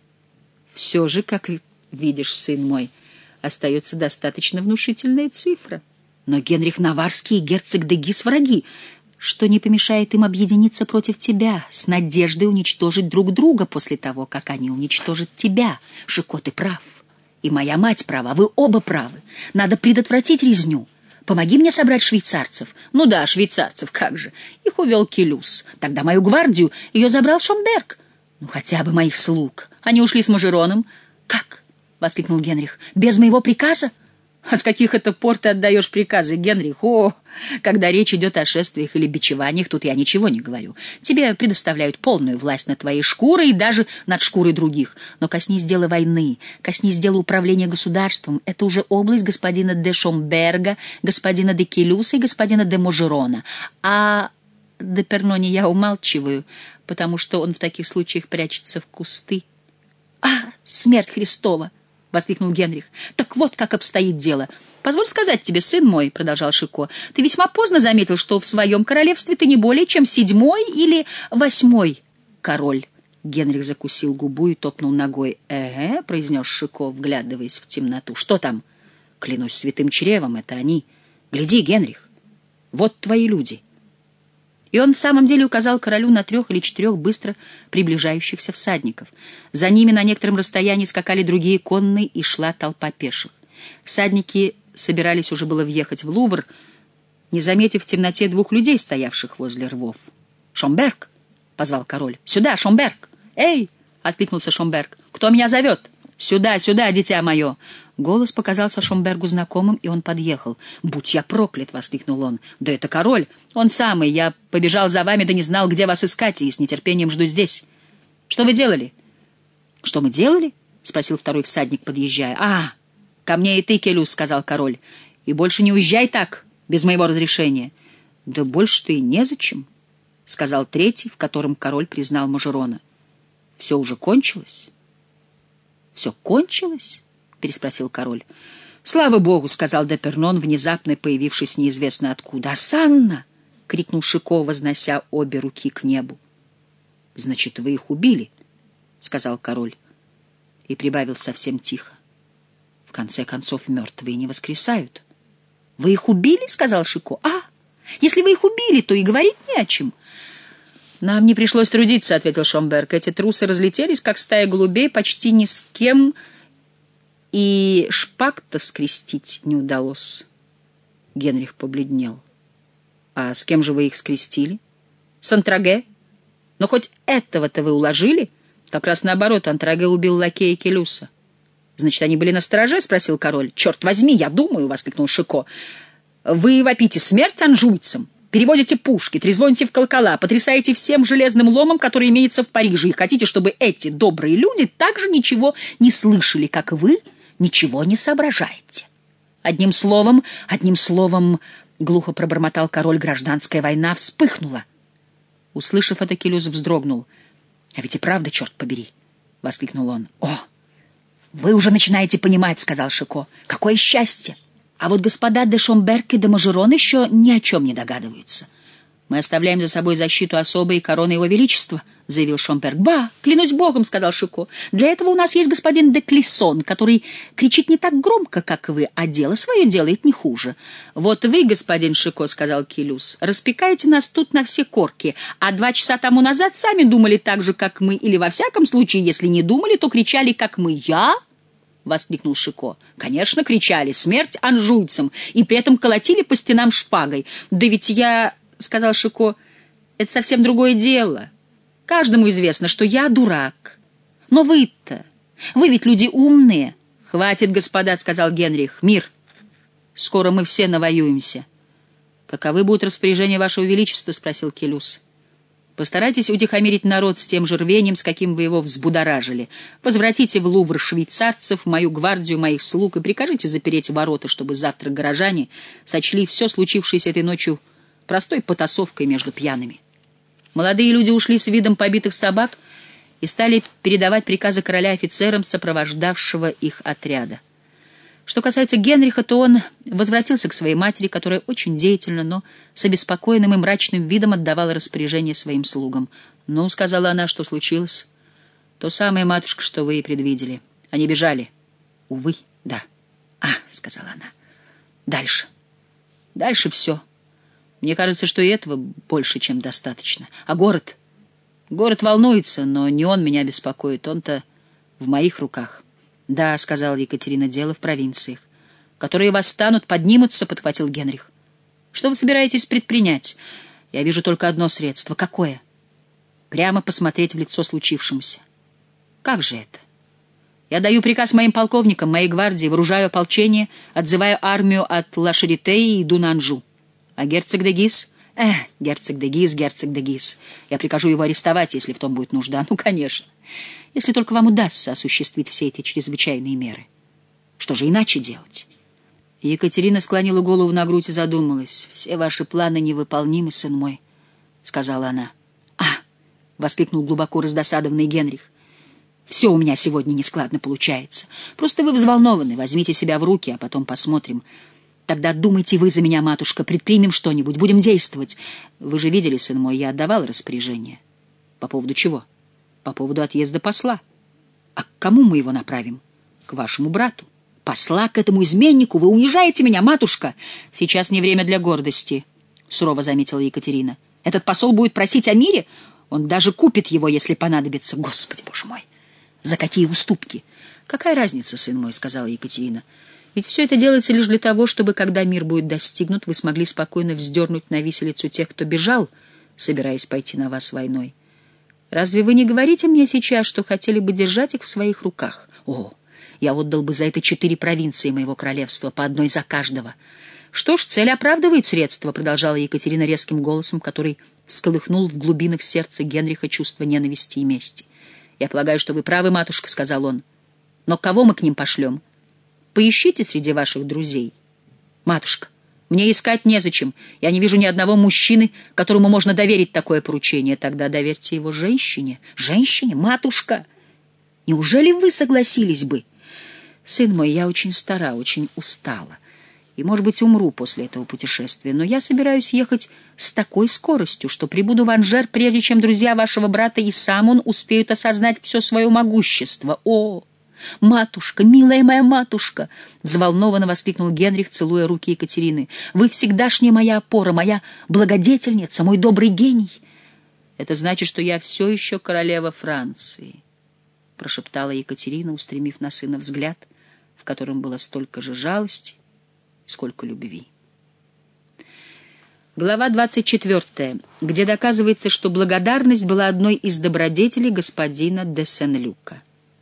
Все же, как видишь, сын мой, остается достаточно внушительная цифра. Но Генрих Наварский и герцог де Гиз враги, что не помешает им объединиться против тебя, с надеждой уничтожить друг друга после того, как они уничтожат тебя. Шико, ты прав. И моя мать права, вы оба правы. Надо предотвратить резню. Помоги мне собрать швейцарцев. Ну да, швейцарцев, как же. Их увел Келюс. Тогда мою гвардию ее забрал Шомберг. Ну хотя бы моих слуг. Они ушли с Мажероном. Как? — воскликнул Генрих. Без моего приказа? А с каких это пор ты отдаешь приказы, Генрих? О, когда речь идет о шествиях или бичеваниях, тут я ничего не говорю. Тебе предоставляют полную власть над твоей шкурой и даже над шкурой других. Но коснись дела войны, коснись дела управления государством. Это уже область господина де Шомберга, господина де Келюса и господина де Можерона. А де Перноне я умалчиваю, потому что он в таких случаях прячется в кусты. «А, смерть Христова!» — воскликнул Генрих. «Так вот как обстоит дело. Позволь сказать тебе, сын мой, — продолжал Шико, — ты весьма поздно заметил, что в своем королевстве ты не более чем седьмой или восьмой король». Генрих закусил губу и топнул ногой. «Э-э», — произнес Шико, вглядываясь в темноту. «Что там?» «Клянусь святым чревом, это они. Гляди, Генрих, вот твои люди». И он в самом деле указал королю на трех или четырех быстро приближающихся всадников. За ними на некотором расстоянии скакали другие конные, и шла толпа пеших. Всадники собирались уже было въехать в Лувр, не заметив в темноте двух людей, стоявших возле рвов. «Шомберг!» — позвал король. «Сюда, Шомберг!» «Эй!» — откликнулся Шомберг. «Кто меня зовет?» «Сюда, сюда, дитя мое!» Голос показался Шомбергу знакомым, и он подъехал. «Будь я проклят!» — воскликнул он. «Да это король! Он самый! Я побежал за вами, да не знал, где вас искать, и с нетерпением жду здесь. Что вы делали?» «Что мы делали?» — спросил второй всадник, подъезжая. «А, ко мне и ты, Келюс!» — сказал король. «И больше не уезжай так, без моего разрешения». «Да больше ты незачем!» — сказал третий, в котором король признал Можерона. «Все уже кончилось?» «Все кончилось?» — переспросил король. «Слава богу!» — сказал де Пернон, внезапно появившись неизвестно откуда. «Асанна!» — крикнул Шико, вознося обе руки к небу. «Значит, вы их убили?» — сказал король. И прибавил совсем тихо. «В конце концов, мертвые не воскресают». «Вы их убили?» — сказал Шико. «А, если вы их убили, то и говорить не о чем». «Нам не пришлось трудиться», — ответил Шомберг. «Эти трусы разлетелись, как стая голубей, почти ни с кем, и шпаг-то скрестить не удалось». Генрих побледнел. «А с кем же вы их скрестили?» «С Антраге. Но хоть этого-то вы уложили?» «Как раз наоборот, Антраге убил лакея Келюса». «Значит, они были на стороже?» — спросил король. «Черт возьми, я думаю!» — воскликнул Шико. «Вы вопите смерть анжуйцам, переводите пушки, трезвоните в колокола, потрясаете всем железным ломом, который имеется в Париже, и хотите, чтобы эти добрые люди также ничего не слышали, как вы ничего не соображаете. Одним словом, одним словом, — глухо пробормотал король, — гражданская война вспыхнула». Услышав это, Келюс вздрогнул. «А ведь и правда, черт побери!» — воскликнул он. «О, вы уже начинаете понимать», — сказал Шико. «Какое счастье! А вот господа де Шомберг и де Можерон еще ни о чем не догадываются». «Мы оставляем за собой защиту особой короны его величества», — заявил Шомберг. «Ба, клянусь богом», — сказал Шико. «Для этого у нас есть господин де Клессон, который кричит не так громко, как вы, а дело свое делает не хуже». «Вот вы, господин Шико», — сказал Келюс, — «распекаете нас тут на все корки, а два часа тому назад сами думали так же, как мы, или во всяком случае, если не думали, то кричали, как мы». «Я?» — воскликнул Шико. «Конечно, кричали «смерть анжуйцам» и при этом колотили по стенам шпагой. Да ведь я...» — сказал Шико, — «это совсем другое дело. Каждому известно, что я дурак. Но вы-то, вы ведь люди умные». «Хватит, господа», — сказал Генрих, — «мир. Скоро мы все навоюемся». «Каковы будут распоряжения вашего величества?» — спросил Келюс. «Постарайтесь утихомирить народ с тем же рвением, с каким вы его взбудоражили. Возвратите в Лувр швейцарцев, мою гвардию, моих слуг, и прикажите запереть ворота, чтобы завтра горожане сочли все случившееся этой ночью простой потасовкой между пьяными». Молодые люди ушли с видом побитых собак и стали передавать приказы короля офицерам, сопровождавшего их отряда. Что касается Генриха, то он возвратился к своей матери, которая очень деятельно, но с обеспокоенным и мрачным видом отдавала распоряжение своим слугам. «Ну, — сказала она, — что случилось?» «То самое, матушка, что вы и предвидели. Они бежали». «Увы, да». «А, — сказала она, — дальше. Дальше все. Мне кажется, что и этого больше, чем достаточно. А город? Город волнуется, но не он меня беспокоит, он-то в моих руках». «Да, — сказала Екатерина, — дело в провинциях. Которые восстанут, поднимутся, — подхватил Генрих. Что вы собираетесь предпринять? Я вижу только одно средство. Какое? Прямо посмотреть в лицо случившемуся. Как же это? Я даю приказ моим полковникам, моей гвардии, вооружаю ополчение, отзываю армию от Ла-Шарите и иду на Анжу. А герцог де Гис? Эх, герцог де Гис, герцог де Гис. Я прикажу его арестовать, если в том будет нужда. Ну, конечно. Если только вам удастся осуществить все эти чрезвычайные меры. Что же иначе делать? Екатерина склонила голову на грудь и задумалась. «Все ваши планы невыполнимы, сын мой», — сказала она. «А!» — воскликнул глубоко раздосадованный Генрих. «Все у меня сегодня нескладно получается. Просто вы взволнованы. Возьмите себя в руки, а потом посмотрим. Тогда думайте вы за меня, матушка, предпримем что-нибудь, будем действовать. Вы же видели, сын мой, я отдавал распоряжение». «По поводу чего?» «По поводу отъезда посла». «А к кому мы его направим?» «К вашему брату». «Посла к этому изменнику? Вы унижаете меня, матушка!» «Сейчас не время для гордости», — сурово заметила Екатерина. «Этот посол будет просить о мире? Он даже купит его, если понадобится. Господи, боже мой! За какие уступки?» «Какая разница, сын мой?» — сказала Екатерина. «Ведь все это делается лишь для того, чтобы, когда мир будет достигнут, вы смогли спокойно вздернуть на виселицу тех, кто бежал, собираясь пойти на вас войной. Разве вы не говорите мне сейчас, что хотели бы держать их в своих руках? О, я отдал бы за это четыре провинции моего королевства, по одной за каждого». «Что ж, цель оправдывает средства», — продолжала Екатерина резким голосом, который всколыхнул в глубинах сердца Генриха чувство ненависти и мести. «Я полагаю, что вы правы, матушка», — сказал он. «Но кого мы к ним пошлем? Поищите среди ваших друзей». «Матушка, мне искать незачем. Я не вижу ни одного мужчины, которому можно доверить такое поручение. Тогда доверьте его женщине». «Женщине? Матушка! Неужели вы согласились бы?» «Сын мой, я очень стара, очень устала. И, может быть, умру после этого путешествия. Но я собираюсь ехать с такой скоростью, что прибуду в Анжер, прежде чем друзья вашего брата и сам он успеют осознать все свое могущество. О, матушка, милая моя матушка!» — взволнованно воскликнул Генрих, целуя руки Екатерины. «Вы всегдашняя моя опора, моя благодетельница, мой добрый гений». «Это значит, что я все еще королева Франции», — прошептала Екатерина, устремив на сына взгляд, в котором было столько же жалости, сколько любви. Глава двадцать четвертая, где доказывается, что благодарность была одной из добродетелей господина де Сен-Люка.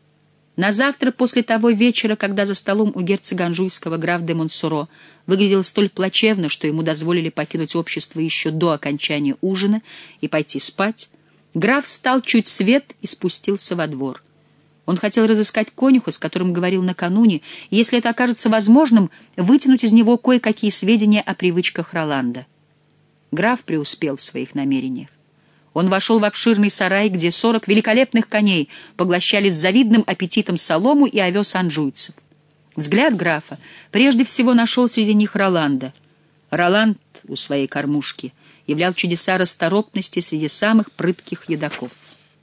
На завтра после того вечера, когда за столом у герцога Анжуйского граф де Монсоро выглядел столь плачевно, что ему дозволили покинуть общество еще до окончания ужина и пойти спать, граф встал чуть свет и спустился во двор. Он хотел разыскать конюха, с которым говорил накануне, и, если это окажется возможным, вытянуть из него кое-какие сведения о привычках Роланда. Граф преуспел в своих намерениях. Он вошел в обширный сарай, где сорок великолепных коней поглощали с завидным аппетитом солому и овес анжуйцев. Взгляд графа прежде всего нашел среди них Роланда. Роланд у своей кормушки являл чудеса расторопности среди самых прытких едоков.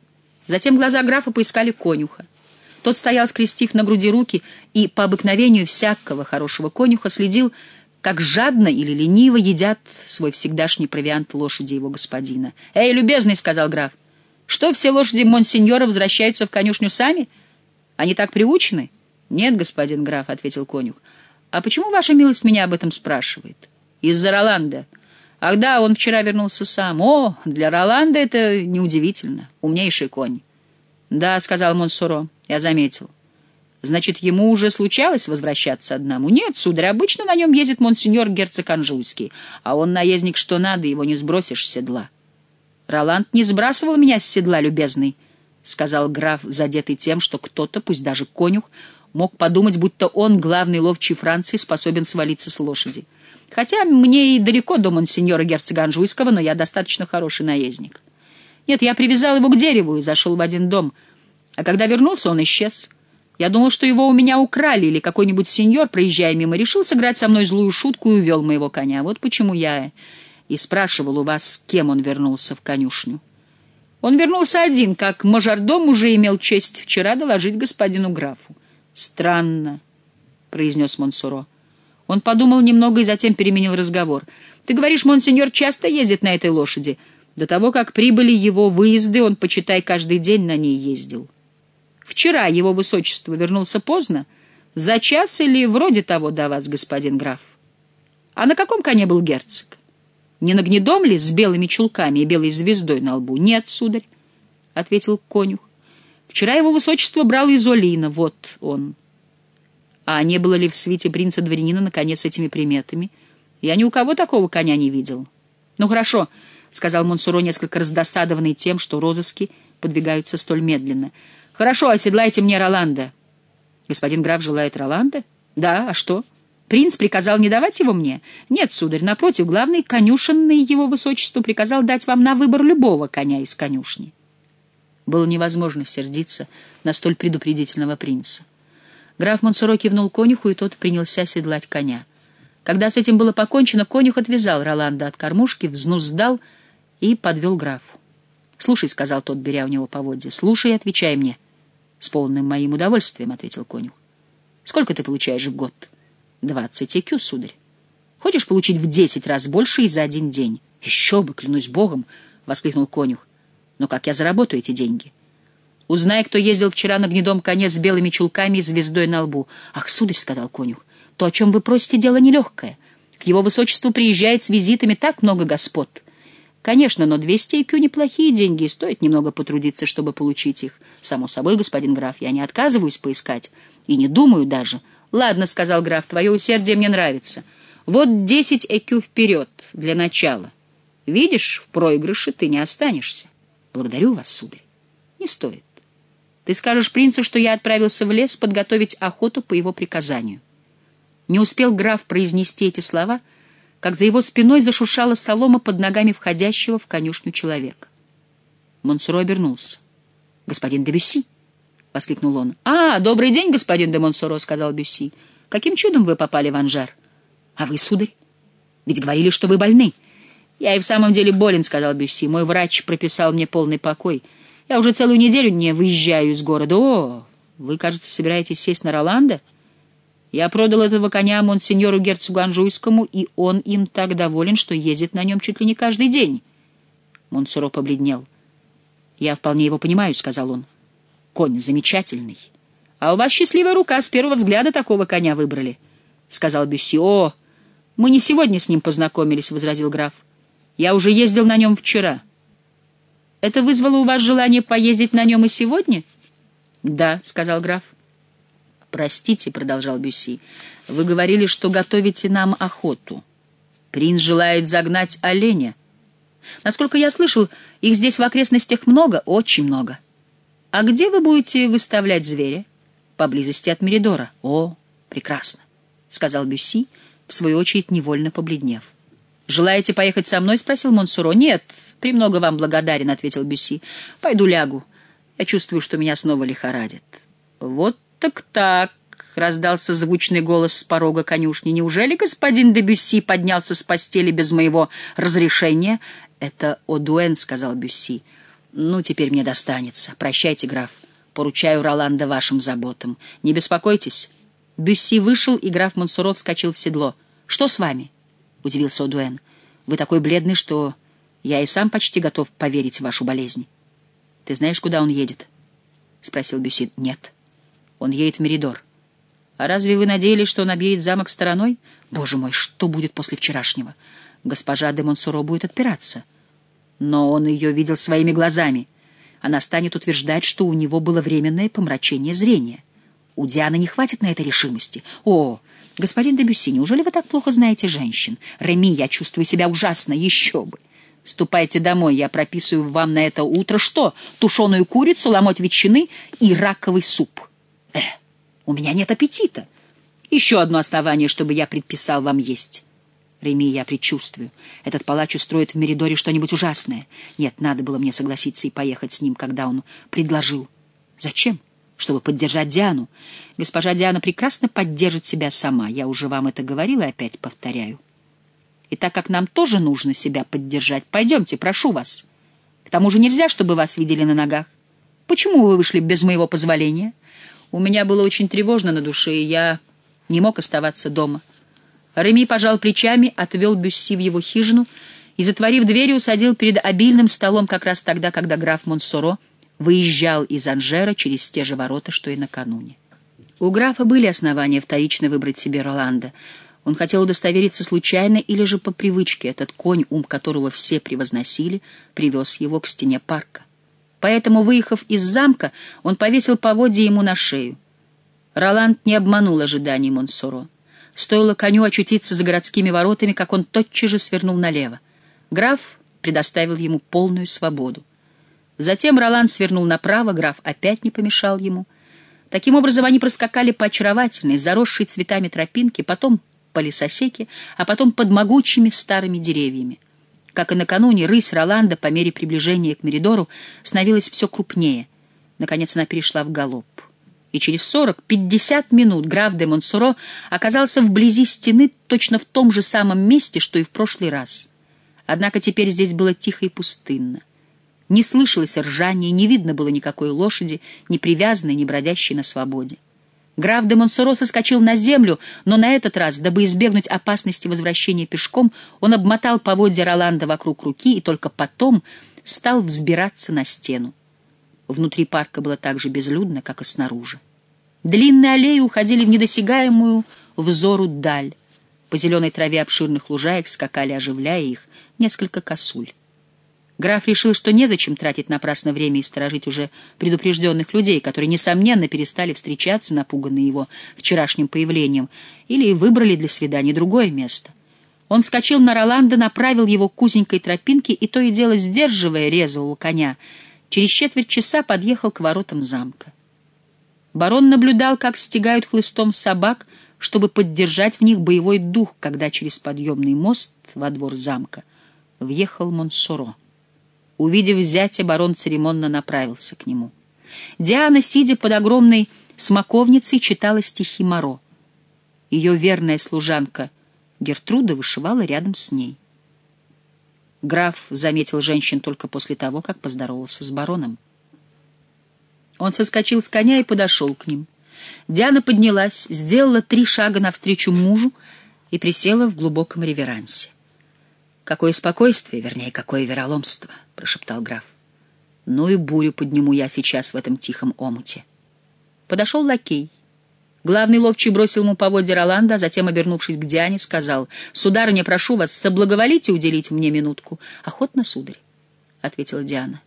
Затем глаза графа поискали конюха. Тот стоял, скрестив на груди руки, и по обыкновению всякого хорошего конюха следил, как жадно или лениво едят свой всегдашний провиант лошади его господина. «Эй, любезный!» — сказал граф. «Что, все лошади монсеньора возвращаются в конюшню сами? Они так приучены?» «Нет, господин граф», — ответил конюх. «А почему ваша милость меня об этом спрашивает?» «Из-за Роланда». «Ах да, он вчера вернулся сам. О, для Роланда это неудивительно. Умнейший конь». «Да», — сказал Монсоро, — «я заметил». «Значит, ему уже случалось возвращаться одному?» «Нет, сударь, обычно на нем ездит монсеньор герцог Анжуйский, а он наездник что надо, его не сбросишь с седла». «Роланд не сбрасывал меня с седла, любезный», — сказал граф, задетый тем, что кто-то, пусть даже конюх, мог подумать, будто он, главный ловчий Франции, способен свалиться с лошади. «Хотя мне и далеко до монсеньора герцога Анжуйского, но я достаточно хороший наездник. Нет, я привязал его к дереву и зашел в один дом, а когда вернулся, он исчез. Я думал, что его у меня украли, или какой-нибудь сеньор, проезжая мимо, решил сыграть со мной злую шутку и увел моего коня. Вот почему я и спрашивал у вас, с кем он вернулся в конюшню». «Он вернулся один, как мажордом уже имел честь вчера доложить господину графу». «Странно», — произнес Монсоро. Он подумал немного и затем переменил разговор. «Ты говоришь, монсеньор часто ездит на этой лошади? До того, как прибыли его выезды, он, почитай, каждый день на ней ездил. Вчера его высочество вернулся поздно, за час или вроде того до вас, господин граф. А на каком коне был герцог? Не на гнедом ли с белыми чулками и белой звездой на лбу?» «Нет, сударь», — ответил конюх. Вчера его высочество брал из Олина, вот он. А не было ли в свите принца-дворянина, наконец, этими приметами? Я ни у кого такого коня не видел. — Ну, хорошо, — сказал Монсоро, несколько раздосадованный тем, что розыски подвигаются столь медленно. — Хорошо, оседлайте мне Роланда. — Господин граф желает Роланда? — Да, а что? Принц приказал не давать его мне? — Нет, сударь, напротив, главный конюшенный его высочество приказал дать вам на выбор любого коня из конюшни. Было невозможно сердиться на столь предупредительного принца. Граф Монсоро кивнул конюху, и тот принялся седлать коня. Когда с этим было покончено, конюх отвязал Роланда от кормушки, взнуздал и подвел графу. — Слушай, — сказал тот, беря у него поводья, — слушай и отвечай мне. — С полным моим удовольствием, — ответил конюх. — Сколько ты получаешь в год? — Двадцать экю, сударь. — Хочешь получить в десять раз больше и за один день? — Еще бы, клянусь богом, — воскликнул конюх. — Но как я заработаю эти деньги? — Узнай, кто ездил вчера на гнедом коне с белыми чулками и звездой на лбу. — Ах, сударь, — сказал конюх, — то, о чем вы просите, дело нелегкое. К его высочеству приезжает с визитами так много господ. Конечно, но двести экю — неплохие деньги, и стоит немного потрудиться, чтобы получить их. Само собой, господин граф, я не отказываюсь поискать, и не думаю даже. — Ладно, — сказал граф, — твое усердие мне нравится. Вот десять экю вперед, для начала. Видишь, в проигрыше ты не останешься. — Благодарю вас, сударь. — Не стоит. Ты скажешь принцу, что я отправился в лес подготовить охоту по его приказанию. Не успел граф произнести эти слова, как за его спиной зашуршала солома под ногами входящего в конюшню человека. Монсоро обернулся. — Господин де Бюсси! — воскликнул он. — А, добрый день, господин де Монсоро, — сказал Бюсси. — Каким чудом вы попали в Анжер? — А вы, сударь? Ведь говорили, что вы больны. — Я и в самом деле болен, — сказал Бюсси. — Мой врач прописал мне полный покой. Я уже целую неделю не выезжаю из города. О, вы, кажется, собираетесь сесть на Роланда? Я продал этого коня монсеньору герцогу Анжуйскому, и он им так доволен, что ездит на нем чуть ли не каждый день. Монсоро побледнел. — Я вполне его понимаю, — сказал он. — Конь замечательный. — А у вас счастливая рука, с первого взгляда такого коня выбрали, — сказал Бюсси. — О, мы не сегодня с ним познакомились, — возразил граф. — Я уже ездил на нем вчера. — Это вызвало у вас желание поездить на нем и сегодня? — Да, — сказал граф. — Простите, — продолжал Бюсси, — вы говорили, что готовите нам охоту. Принц желает загнать оленя. Насколько я слышал, их здесь в окрестностях много, очень много. А где вы будете выставлять зверя? Поблизости от Меридора. О, прекрасно, — сказал Бюсси, в свою очередь невольно побледнев. «Желаете поехать со мной?» — спросил Монсоро. «Нет, премного вам благодарен», — ответил Бюсси. «Пойду лягу. Я чувствую, что меня снова лихорадит». «Вот так-так», — раздался звучный голос с порога конюшни. «Неужели господин де Бюсси поднялся с постели без моего разрешения?» «Это Одуэн», — сказал Бюсси. «Ну, теперь мне достанется. Прощайте, граф. Поручаю Роланда вашим заботам. Не беспокойтесь». Бюсси вышел, и граф Монсоро вскочил в седло. «Что с вами?» — удивился Одуэн. — Вы такой бледный, что я и сам почти готов поверить в вашу болезнь. — Ты знаешь, куда он едет? — спросил Бюсси. — Нет. Он едет в Меридор. — А разве вы надеялись, что он объедет замок стороной? Боже мой, что будет после вчерашнего? Госпожа де Монсоро будет отпираться. Но он ее видел своими глазами. Она станет утверждать, что у него было временное помрачение зрения. У Дианы не хватит на это решимости. О, господин де Бюсси, неужели вы так плохо знаете женщин? Реми, я чувствую себя ужасно, еще бы. Ступайте домой, я прописываю вам на это утро что? Тушеную курицу, ломоть ветчины и раковый суп. Э, у меня нет аппетита. Еще одно основание, чтобы я предписал вам есть. Реми, я предчувствую. Этот палач устроит в Меридоре что-нибудь ужасное. Нет, надо было мне согласиться и поехать с ним, когда он предложил. Зачем? Чтобы поддержать Диану. Госпожа Диана прекрасно поддержит себя сама. Я уже вам это говорила и опять повторяю. И так как нам тоже нужно себя поддержать, пойдемте, прошу вас. К тому же нельзя, чтобы вас видели на ногах. Почему вы вышли без моего позволения? У меня было очень тревожно на душе, и я не мог оставаться дома. Реми пожал плечами, отвел Бюсси в его хижину и, затворив дверь, усадил перед обильным столом как раз тогда, когда граф Монсоро выезжал из Анжера через те же ворота, что и накануне. У графа были основания вторично выбрать себе Роланда. Он хотел удостовериться случайно или же по привычке. Этот конь, ум которого все превозносили, привез его к стене парка. Поэтому, выехав из замка, он повесил поводья ему на шею. Роланд не обманул ожиданий Монсоро. Стоило коню очутиться за городскими воротами, как он тотчас же свернул налево. Граф предоставил ему полную свободу. Затем Роланд свернул направо, граф опять не помешал ему. Таким образом, они проскакали по очаровательной, заросшей цветами тропинке, потом по лесосеке, а потом под могучими старыми деревьями. Как и накануне, рысь Роланда по мере приближения к Меридору становилась все крупнее. Наконец она перешла в галоп. И через сорок-пятьдесят минут граф де Монсоро оказался вблизи стены точно в том же самом месте, что и в прошлый раз. Однако теперь здесь было тихо и пустынно. Не слышалось ржания, не видно было никакой лошади, ни привязанной, ни бродящей на свободе. Граф де Монсоро соскочил на землю, но на этот раз, дабы избегнуть опасности возвращения пешком, он обмотал поводья Роланда вокруг руки и только потом стал взбираться на стену. Внутри парка было так же безлюдно, как и снаружи. Длинные аллеи уходили в недосягаемую взору даль. По зеленой траве обширных лужаек скакали, оживляя их, несколько косуль. Граф решил, что незачем тратить напрасно время и сторожить уже предупрежденных людей, которые, несомненно, перестали встречаться, напуганные его вчерашним появлением, или выбрали для свидания другое место. Он вскочил на Роланда, направил его к узенькой тропинке и, то и дело сдерживая резвого коня, через четверть часа подъехал к воротам замка. Барон наблюдал, как стегают хлыстом собак, чтобы поддержать в них боевой дух, когда через подъемный мост во двор замка въехал Монсоро. Увидев зятя, барон церемонно направился к нему. Диана, сидя под огромной смоковницей, читала стихи Моро. Ее верная служанка Гертруда вышивала рядом с ней. Граф заметил женщин только после того, как поздоровался с бароном. Он соскочил с коня и подошел к ним. Диана поднялась, сделала три шага навстречу мужу и присела в глубоком реверансе. «Какое спокойствие, вернее, какое вероломство!» — прошептал граф. «Ну и бурю подниму я сейчас в этом тихом омуте». Подошел лакей. Главный ловчий бросил ему поводья Роланда, а затем, обернувшись к Диане, сказал: «Сударыня, прошу вас, соблаговолите уделить мне минутку». «Охотно, сударь», — ответила Диана.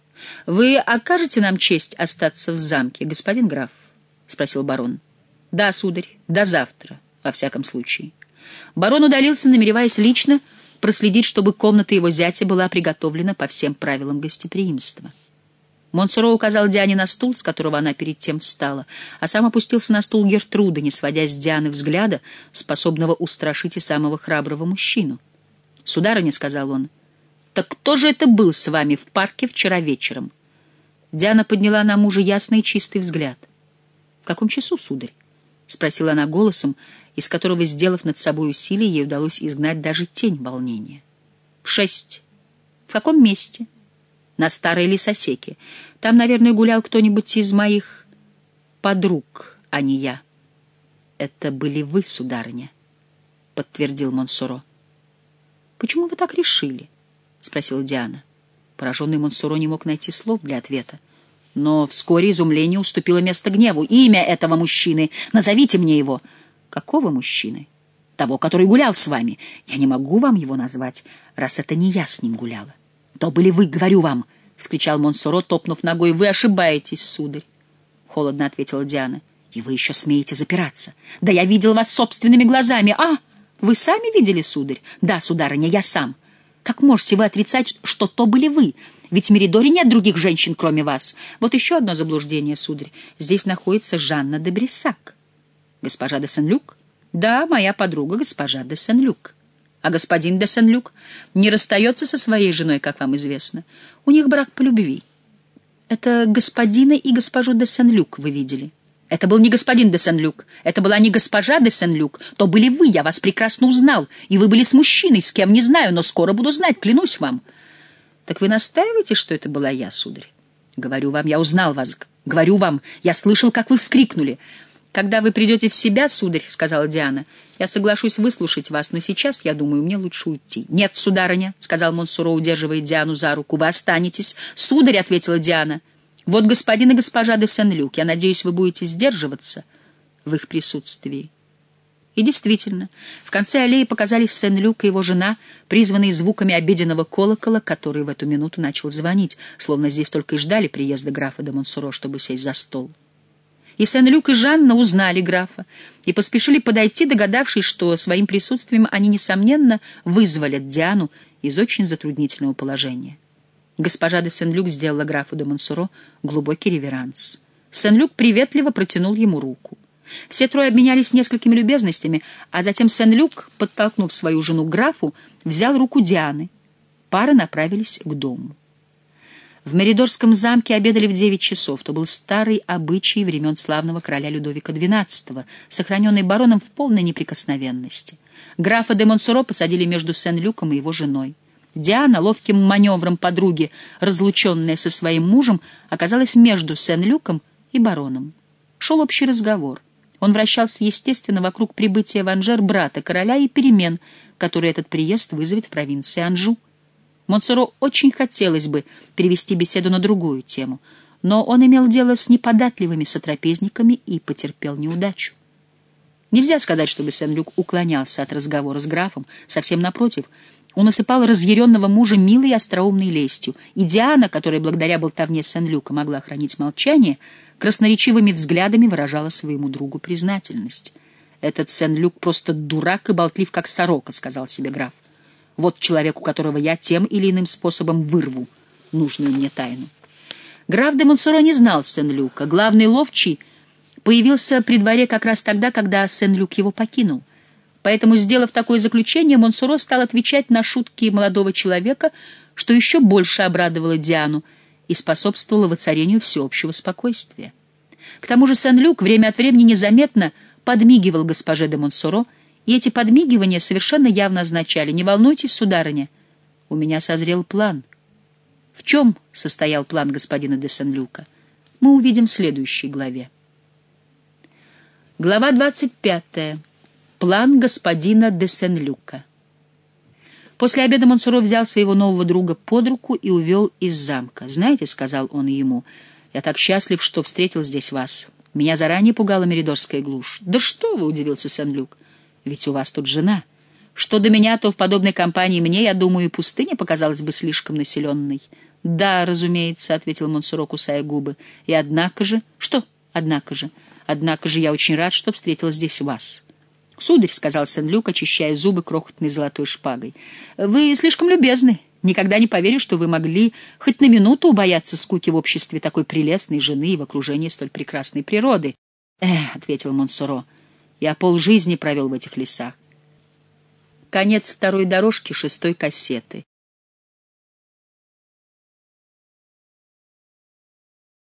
«Вы окажете нам честь остаться в замке, господин граф?» — спросил барон. «Да, сударь, до завтра, во всяком случае». Барон удалился, намереваясь лично проследить, чтобы комната его зятя была приготовлена по всем правилам гостеприимства. Монсоро указал Диане на стул, с которого она перед тем встала, а сам опустился на стул Гертруды, не сводя с Дианы взгляда, способного устрашить и самого храброго мужчину. «Сударыня», — сказал он, — «так кто же это был с вами в парке вчера вечером?» Диана подняла на мужа ясный и чистый взгляд. «В каком часу, сударь?» — спросила она голосом, из которого, сделав над собой усилие, ей удалось изгнать даже тень волнения. «В шесть». «В каком месте?» «На старой лесосеке. Там, наверное, гулял кто-нибудь из моих подруг, а не я». «Это были вы, сударыня», — подтвердил Монсоро. «Почему вы так решили?» — спросила Диана. Пораженный Монсоро не мог найти слов для ответа. Но вскоре изумление уступило место гневу. «Имя этого мужчины! Назовите мне его!» «Какого мужчины?» «Того, который гулял с вами. Я не могу вам его назвать, раз это не я с ним гуляла». «То были вы, говорю вам!» — вскричал Монсоро, топнув ногой. «Вы ошибаетесь, сударь!» — холодно ответила Диана. «И вы еще смеете запираться? Да я видел вас собственными глазами!» «А, вы сами видели, сударь?» «Да, сударыня, я сам». «Как можете вы отрицать, что то были вы? Ведь в Меридоре нет других женщин, кроме вас. Вот еще одно заблуждение, сударь. Здесь находится Жанна де Бриссак». «Госпожа де Сен-Люк?» «Да, моя подруга, госпожа де Сен-Люк». «А господин де Сен-Люк не расстается со своей женой, как вам известно. У них брак по любви». «Это господина и госпожу де Сен-Люк вы видели?» «Это был не господин де Сен-Люк, это была не госпожа де Сен-Люк, то были вы, я вас прекрасно узнал, и вы были с мужчиной, с кем не знаю, но скоро буду знать, клянусь вам». «Так вы настаиваете, что это была я, сударь?» «Говорю вам, я узнал вас. Говорю вам, я слышал, как вы вскрикнули». «Когда вы придете в себя, сударь, — сказала Диана, — я соглашусь выслушать вас, но сейчас, я думаю, мне лучше уйти». «Нет, сударыня, — сказал Монсоро, удерживая Диану за руку, — вы останетесь». «Сударь, — ответила Диана, — вот господин и госпожа де Сен-Люк, я надеюсь, вы будете сдерживаться в их присутствии». И действительно, в конце аллеи показались Сен-Люк и его жена, призванные звуками обеденного колокола, который в эту минуту начал звонить, словно здесь только и ждали приезда графа де Монсоро, чтобы сесть за стол. И Сен-Люк, и Жанна узнали графа и поспешили подойти, догадавшись, что своим присутствием они, несомненно, вызволят Диану из очень затруднительного положения. Госпожа де Сен-Люк сделала графу де Монсоро глубокий реверанс. Сен-Люк приветливо протянул ему руку. Все трое обменялись несколькими любезностями, а затем Сен-Люк, подтолкнув свою жену к графу, взял руку Дианы. Пары направились к дому. В Меридорском замке обедали в девять часов. То был старый обычай времен славного короля Людовика двенадцатого, сохраненный бароном в полной неприкосновенности. Графа де Монсоро посадили между Сен-Люком и его женой. Диана, ловким маневром подруги, разлученная со своим мужем, оказалась между Сен-Люком и бароном. Шел общий разговор. Он вращался, естественно, вокруг прибытия в Анжер брата короля и перемен, которые этот приезд вызовет в провинции Анжу. Монсоро очень хотелось бы перевести беседу на другую тему, но он имел дело с неподатливыми сотрапезниками и потерпел неудачу. Нельзя сказать, чтобы Сен-Люк уклонялся от разговора с графом, совсем напротив. Он осыпал разъяренного мужа милой и остроумной лестью, и Диана, которая благодаря болтовне Сен-Люка могла хранить молчание, красноречивыми взглядами выражала своему другу признательность. «Этот Сен-Люк просто дурак и болтлив, как сорока», — сказал себе граф. «Вот человек, у которого я тем или иным способом вырву нужную мне тайну». Граф де Монсоро не знал Сен-Люка. Главный ловчий появился при дворе как раз тогда, когда Сен-Люк его покинул. Поэтому, сделав такое заключение, Монсоро стал отвечать на шутки молодого человека, что еще больше обрадовало Диану и способствовало воцарению всеобщего спокойствия. К тому же Сен-Люк время от времени незаметно подмигивал госпоже де Монсоро, и эти подмигивания совершенно явно означали: «Не волнуйтесь, сударыня, у меня созрел план». В чем состоял план господина де Сен-Люка, мы увидим в следующей главе. Глава двадцать пятая. План господина де Сен-Люка. После обеда Монсоро взял своего нового друга под руку и увел из замка. «Знаете, — сказал он ему, — я так счастлив, что встретил здесь вас. Меня заранее пугала меридорская глушь». «Да что вы!» — удивился Сен-Люк. «Ведь у вас тут жена. Что до меня, то в подобной компании мне, я думаю, и пустыня показалась бы слишком населенной». «Да, разумеется, — ответил Монсоро, кусая губы. — И однако же...» «Что однако же? Однако же я очень рад, что встретил здесь вас». «Сударь, — сказал Сен-Люк, очищая зубы крохотной золотой шпагой, — вы слишком любезны. Никогда не поверю, что вы могли хоть на минуту убояться скуки в обществе такой прелестной жены и в окружении столь прекрасной природы». «Эх, — ответил Монсоро, — я полжизни провел в этих лесах». Конец второй дорожки шестой кассеты.